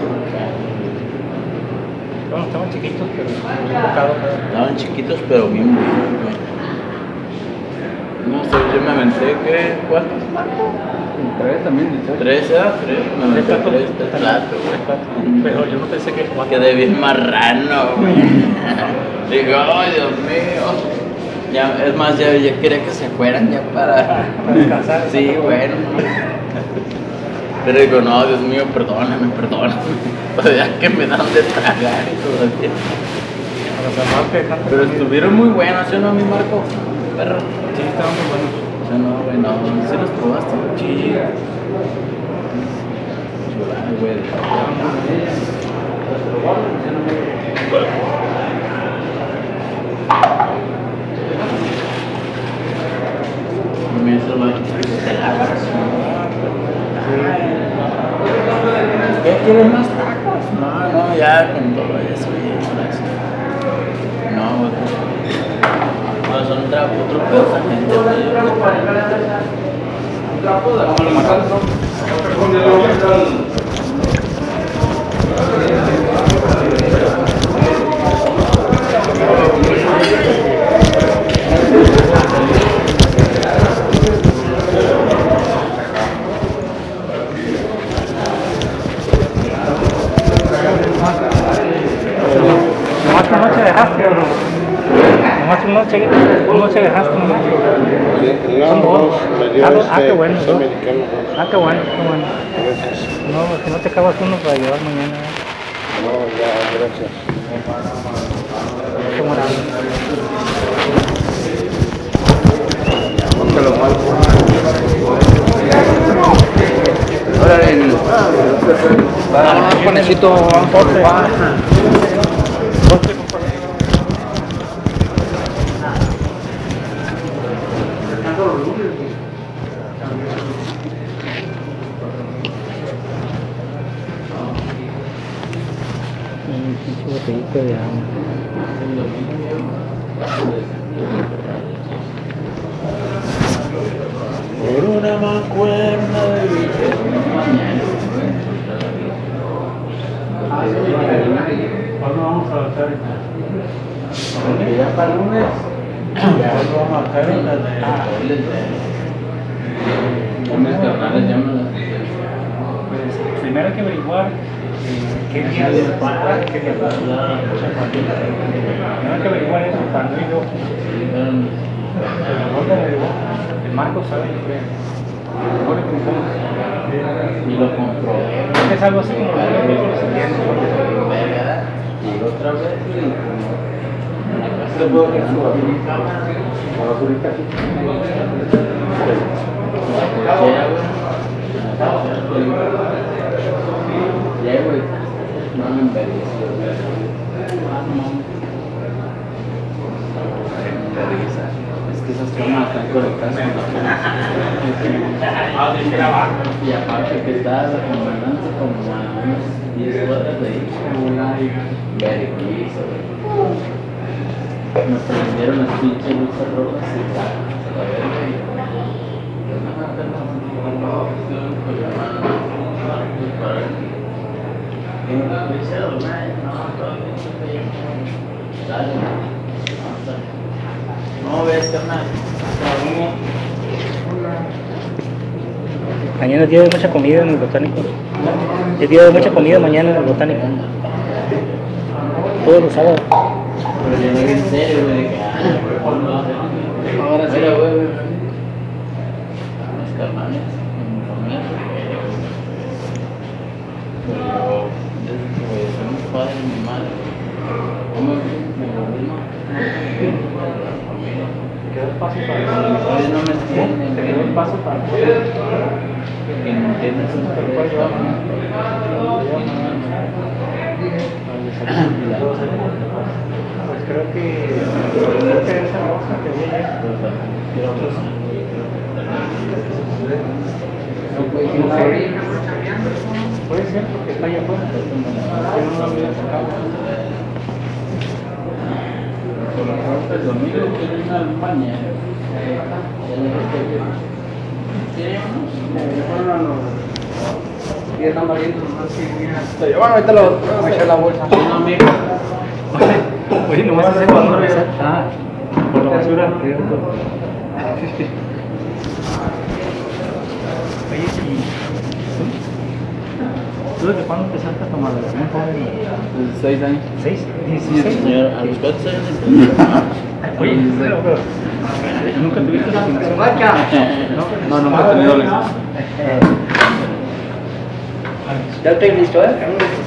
Bueno, estaban chiquitos, pero bien bocados. Estaban chiquitos, pero bien buenos, güey. No sé, yo me aventé, ¿qué? ¿Cuántos, Marco? 3 también, 18. 3, ¿eh? 3. Me aventé 3 platos, güey. Pero yo no pensé que 4. Quedé bien marrano, güey. Digo, ay, Dios mío. Ya, es más, ya quería que se fueran ya para descansar. Sí, bueno. Pero digo, no, Dios mío, perdóname. Todavía que me dan de tragar y todavía. Pero estuvieron muy buenos, ¿sí o no, mi Marco? Perro. Sí, estaban muy buenos. ¿Sí o no, güey? No, ¿sí los probaste? Sí. Chulada, güey. Me hizo la ¿qué quieres más tacos? No, ya con todo eso, bien, gracias. No, güey. No, son otro pedo, esa gente, güey. Nomás una noche dejaste, ¿o no? Nomás una noche dejaste, nomás. Son dos. Qué bueno, ¿no? Qué bueno. No, si no te acabas uno para llevar mañana. No, ya, gracias. Qué moral. Ahora el panecito, un porte. Un pinche botellito de agua. Por una mancuerna de ¿Cuándo vamos a hacer? porque ya para el lunes ya vamos a hacer una de mis carnales ya me las Pues primero hay que averiguar qué día de para, qué día para. Primero hay que averiguar eso para no ir yo. ¿Dónde averiguó? El Marco sabe, yo creo. Mejor le preguntamos. y lo comprobé. Es algo así como lo siguiente. Y otra vez y en la casa de puedo que suba mi cama. Ya, güey. No me envejeció. Es que esas camas están conectadas con la y aparte que está la comandante como a unos 10 cuadras de ahí, como una veriquiza, me prendieron las pinches luces rojas y tal, a ver, güey. ¿Cómo ves, carnal? Mañana es día de mucha comida en el botánico. Es día de mucha comida mañana en el botánico. Todos los sábados. Pero yo no vi en serio, güey. Ahora sí, güey. Mis carnales, mi familia. Pero desde que falleció mi padre y mi madre, me volví Quedó el paso para todavía no me entienden, te quedó el paso para que no entienden sus recuerdos. Pues creo que esa rosa que vi ayer. No sé. Puede ser porque está allá afuera. Tiene una vida sacada. El domingo tiene una compañera. Y están valiendo nomás así, mira. Bueno, ahorita lo voy a echar la bolsa. Un amigo. Oye, nomás hace cuando revisar. Ah, por la basura. Oye, sí. ¿Tú desde cuándo empezaste a tomar? ¿Muy joven? 6 años. ¿6? Sí, ¿16? señor, a los 4 años empezó. Oye, pero ¿nunca tuviste la asignación? No, nunca he tenido la Ya estoy listo, ¿eh?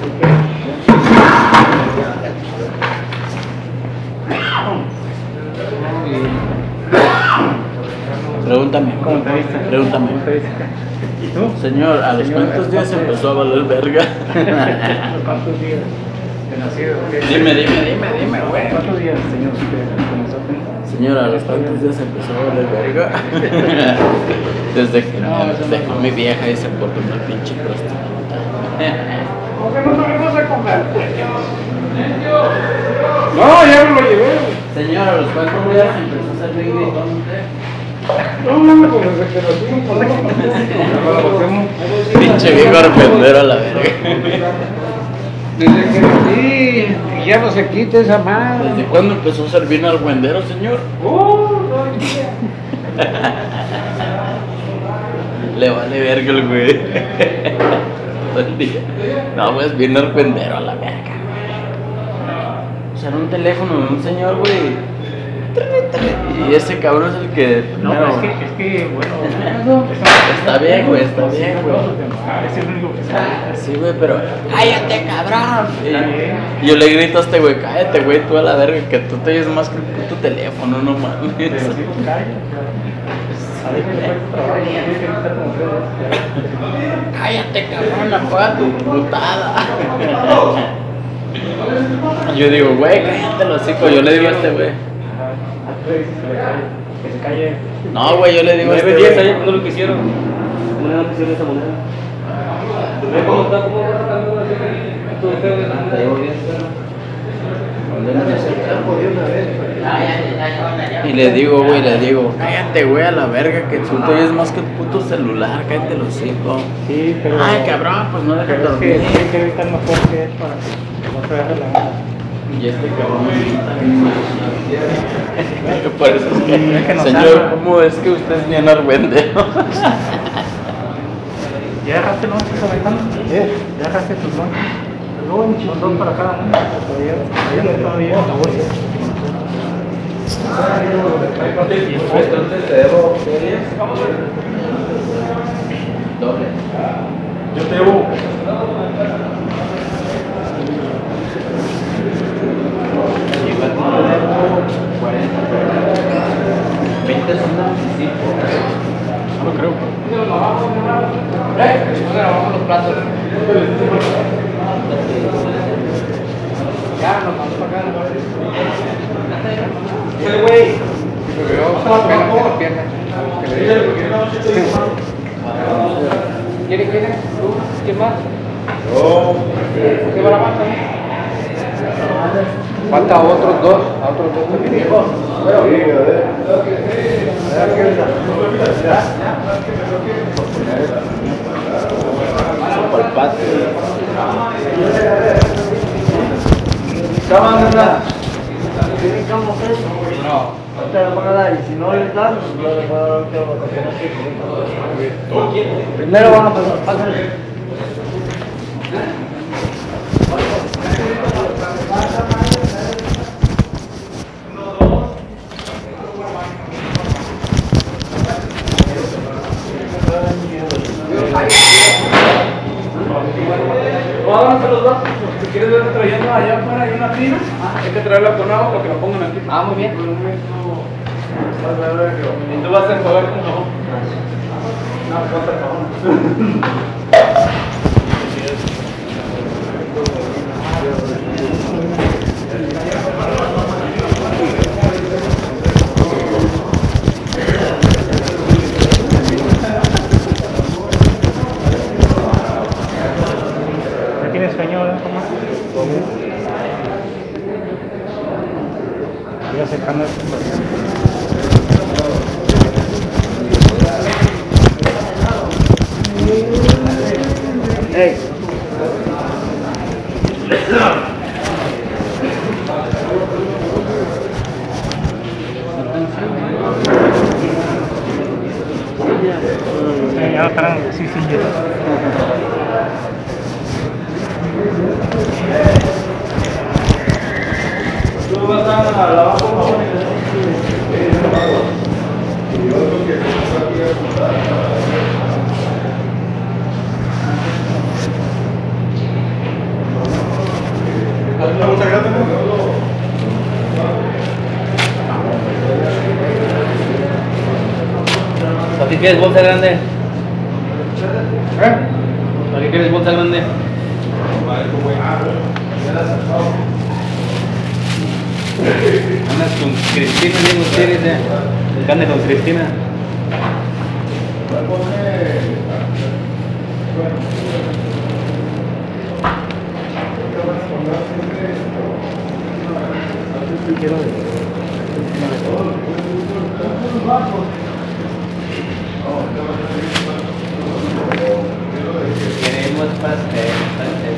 Pregúntame. ¿Cómo te viste? Pregúntame. ¿Cómo te viste? ¿Y tú? Señor, ¿a los cuántos días empezó a valer verga? ¿Cuántos días de nacido? Dime, güey. ¿Cuántos días, señor, que comenzó a tener? Señor, ¿a los cuántos días empezó a valer verga? Desde que me dejó mi vieja y se portó una pinche prostituta. ¿Cómo que no tuvimos de comer? No, ya me lo llevé. Señor, ¿a los cuántos días empezó a ser gritón usted? No, pues desde que nos fuimos por la Pinche viejo arpendero a la verga. Desde que nací, y ya no se quita esa madre. ¿Desde cuándo empezó a ser bien argüendero, señor? Todo el día. Le vale verga el güey. Todo el día. No, pues bien argüendero a la verga. Usar un teléfono de un señor, güey. Y ese cabrón es el que. No, primero- es que, bueno. Está bien, güey, está bien, güey. Es el único que sabe. Sí, güey, pero cállate, cabrón. Y yo le grito a este güey, cállate, güey, tú a la verga, que tú te oyes más que el puto teléfono, no mames. Pero sí, pues, calla. A veces después de trabajo, tienes que estar como ustedes. Cállate, cabrón, apaga tu putada. Yo digo, güey, cállate los hijos. Yo le digo a este güey. Que se calle. No, güey, yo le digo a este 10 güey. años cuando lo quisieron. ¿Cómo no quisieron esa moneda? ¿Ve cómo está? ¿Cómo va sacando la Y le digo, güey, cállate, güey, a la verga, que tú te oyes más que el puto celular, cállate los hijos. Sí, pero. Ay, cabrón, pues no dejes Pero es que dormir. tiene que evitar mejor que es para que no te dejes la gana. Y este cabrón me grita. Por eso es Es que no señor, sabe. ¿cómo es que usted es bien argüendero? ¿Ya dejaste lonches aventando? ¿Ya dejaste tus lonches? Son 2 para cada uno. Todavía en la bolsa. Doble. Yo te llevo. Igual como le debo 40. 20 es un anticipo. No creo. Después le lavamos los platos. Ya, nos vamos para acá. Sí, güey. Porque luego se la pierna. ¿Quién? ¿Tú? ¿Quién más? ¿Qué va la masa? Falta otros dos también. Para el patio. ¿Cómo anda? No. Te lo van a dar y si no les dan, yo les voy a dar otro Primero van a pasar. Vámonos a los dos. Si quieres ver trayendo allá afuera hay una tina, hay que traerla con agua para que la pongan aquí. Ah, muy bien. Y tú vas a enjuagar con jabón. No, vas a jabón. ¿Ya tienes sueño, Tomás? Voy acercando esto. Hey. Sí, ya no estarán así sin hielo. Tú vas a lavar con jabón. ¿Una bolsa grande? ¿Para qué quieres bolsa grande? ¿Eh? ¿Para qué quieres bolsa grande? Andas con Cristina, digo, ustedes, que ande con Cristina. Queremos pastel, pastel.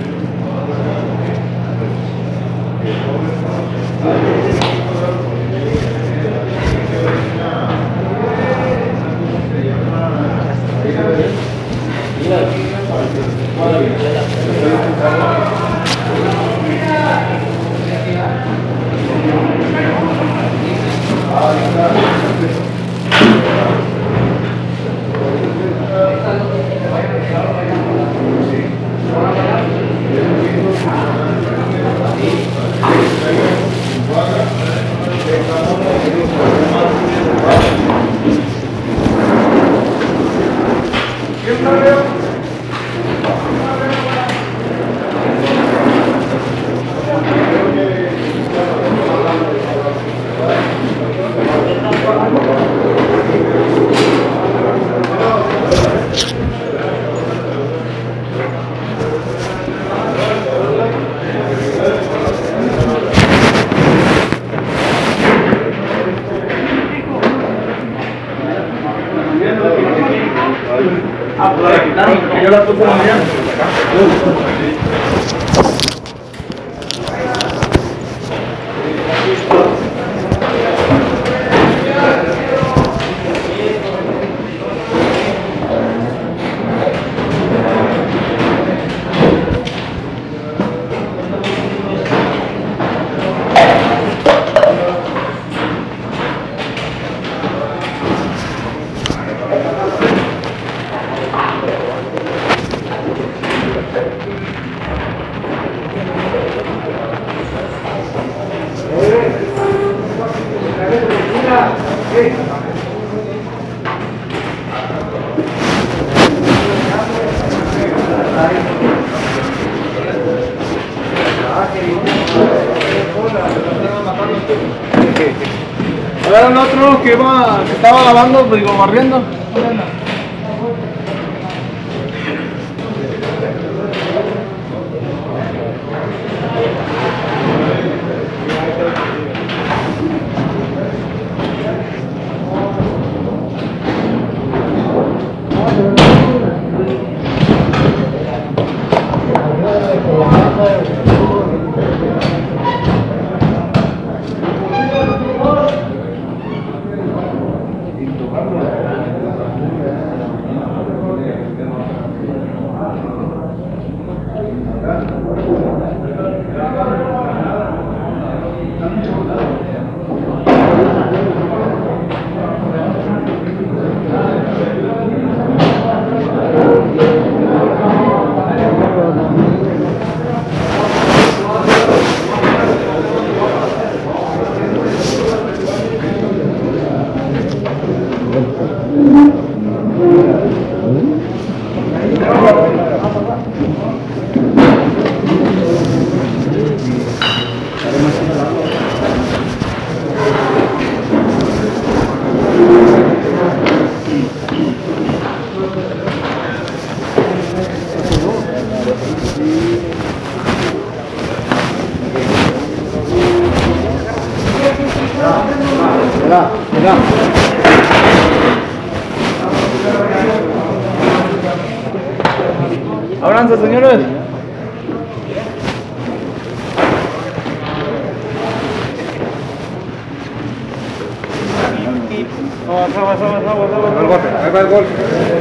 Yo la puse en la mañana. Era el otro que estaba lavando, digo, barriendo. Allá. Ábranse, señores. El golpe, ahí va el golpe.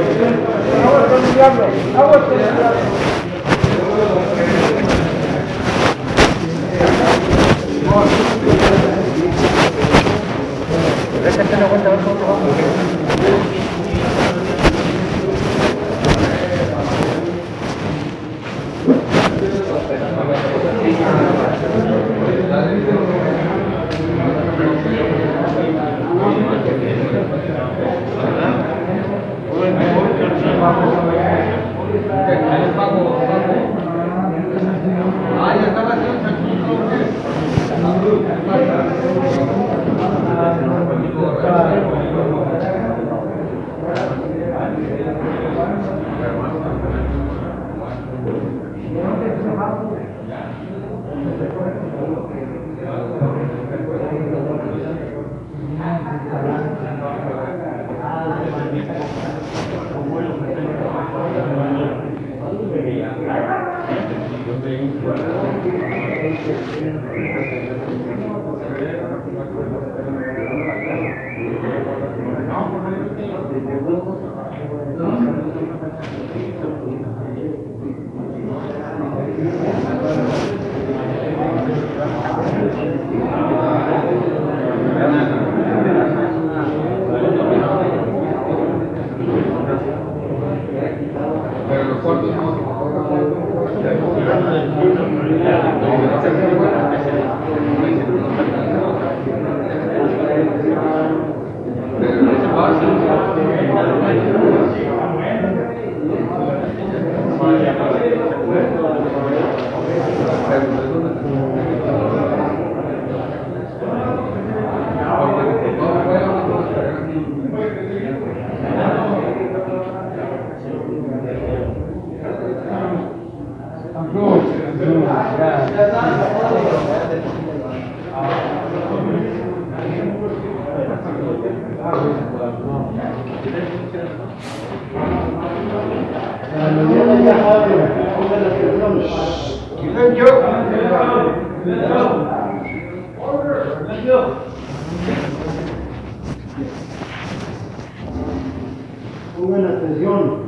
Pongan atención.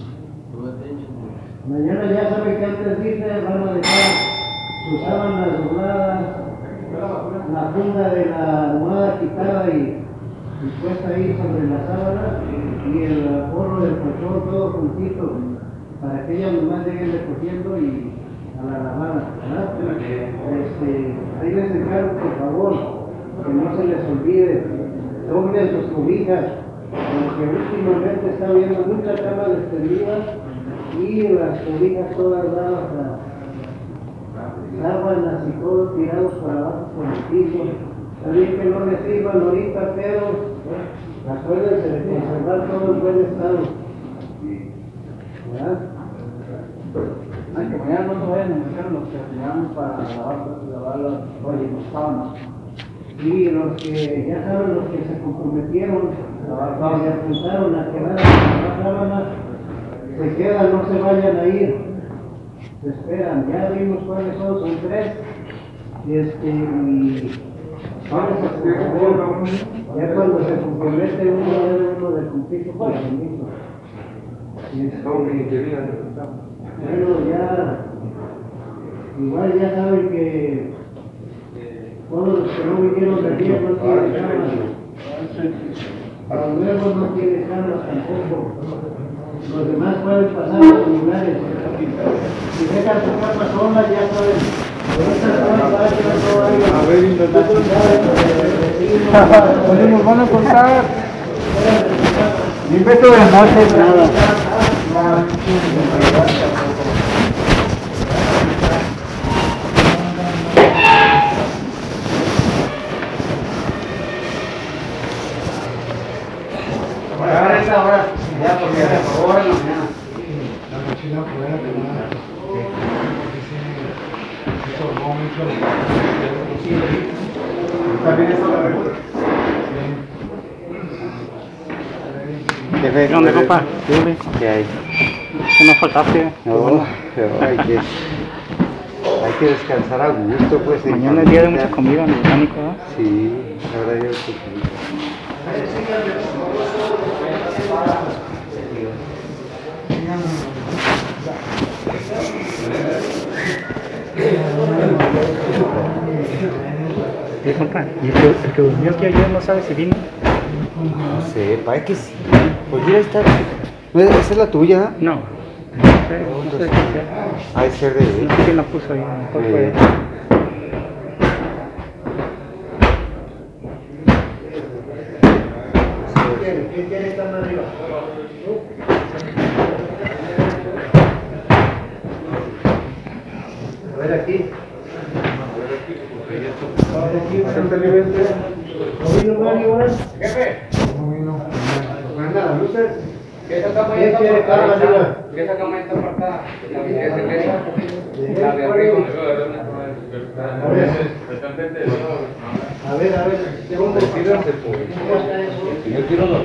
Mañana ya saben que antes dice van a dejar sus sábanas dobladas, la funda de la almohada quitada y puesta ahí sobre la sábana y el forro del colchón todo juntito para que ellas nomás lleguen recogiendo y a la lavada, ¿verdad? Ahí les encargo por favor que no se les olvide, doblen sus cobijas, porque últimamente está habiendo muchas camas extendidas y las cobijas todas dadas a sábanas y todo tirados para abajo por el piso. También que no les sirvan ahorita, pero acuérdense de conservar todo en buen estado. ¿Verdad? Ay, que mañana no se vayan a meter los que tiramos para lavar los sábanas. Y los que, ya saben, los que se comprometieron, que se apuntaron a quedar las sábanas, se quedan, no se vayan a ir. Se esperan, ya vimos cuáles son 3. Y ya cuando se compromete uno de cumplir su compromiso. Bueno, ya, igual ya saben que todos los que no vinieron de aquí no tienen camas. Los nuevos no tienen camas tampoco. Los demás pueden pasar los lugares. Si dejan su cama sola, ya saben. A ver, ¿dónde nos van a contar? Ni beso de noche, nada. Ahora, ya porque por favor en la mañana. La mochila fuera de nada. ¿También eso la regula? Jefe, ¿Dónde, compa? Dime. ¿qué hay? Que no faltaste. No, pero hay que descansar a gusto, pues. en Mañana es día de familia. mucha comida en el botánico, ¿no? Sí, la verdad yo sí. Sí, compa. Y el que durmió aquí ayer no sabe si vino. No sé, parece que sí. Pues mira, está. ¿Esa es la tuya? No. No sé qué sea. Ha de ser de él. No sé quién la puso ahí. Mejor fue. ¿Quién tiene que estar arriba? A ver aquí. Jefe. Manda las luces. ¿Quién quiere estar arriba? Esa cama está apartada. La de arriba. A ver. ¿Cómo está eso? Yo quiero no.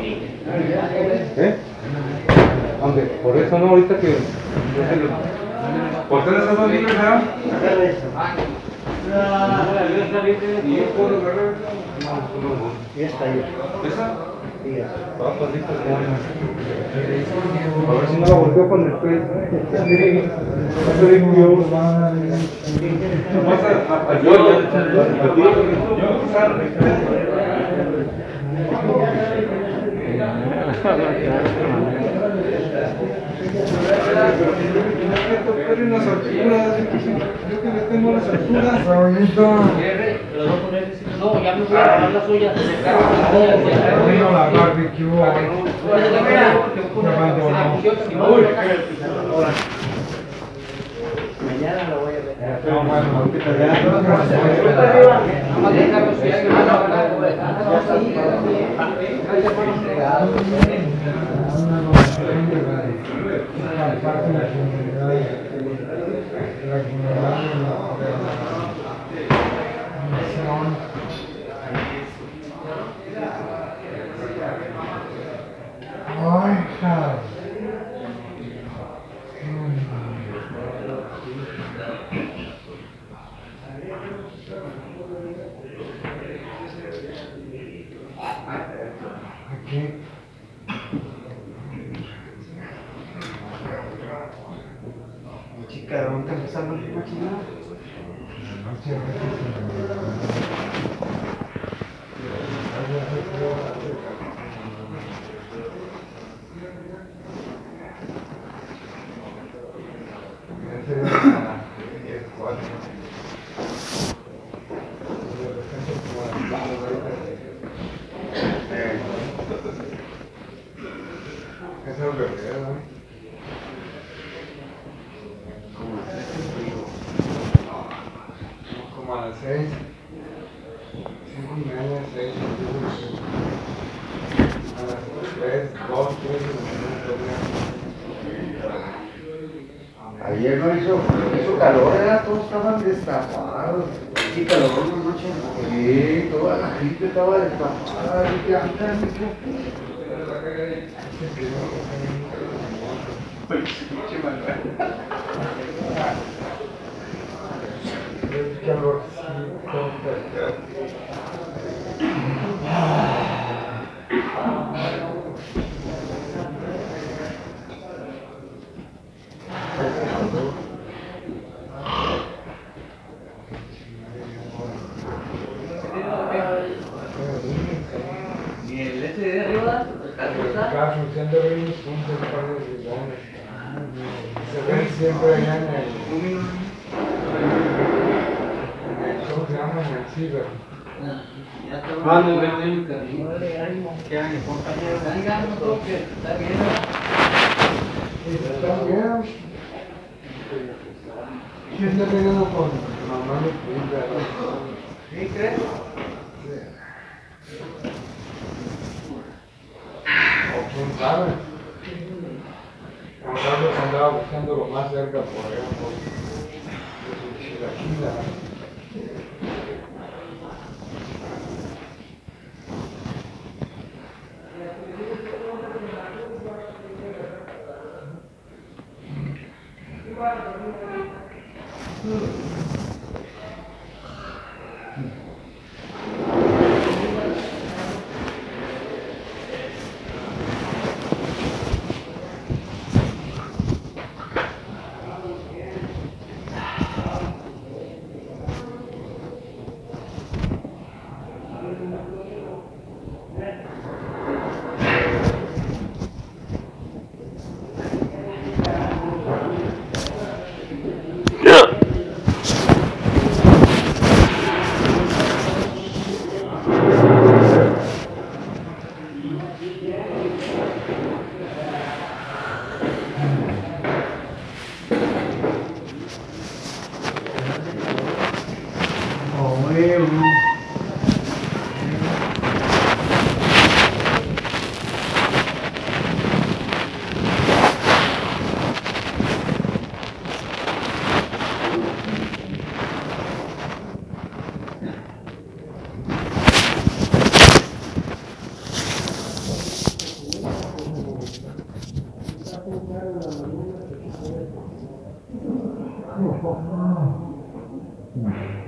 ¿Dónde? Por eso no, ahorita que. ¿Por qué no estás más libres, verdad? Y esta ahí. ¿Esa? Sí, esa. A ver si no la volteo con el pez. No, ya me voy a agarrar la suya. La barbecue. Mañana lo voy a ver. Chica, ¿dónde está empezando el máquina? Como a las 6. 5:30, 6. A las 3, 2, 3. Ayer no hizo calor, todos estaban destapados. Sí, calor una noche. Sí, toda la gente estaba destapada. ¿Qué anda, ¿Y el ese de arriba? Acá funcionando bien los puntos para los ribones. Se ven siempre allá en el. ¿Cómo se llama? En el ciber. No, no, ¿qué hay, compañero? Está bien. Está bien. ¿Quién está pegando con mamá de pinta? ¿Sí crees? O quién sabe. Juan Carlos andaba buscando lo más cerca por allá, por su chilaquila. Oh,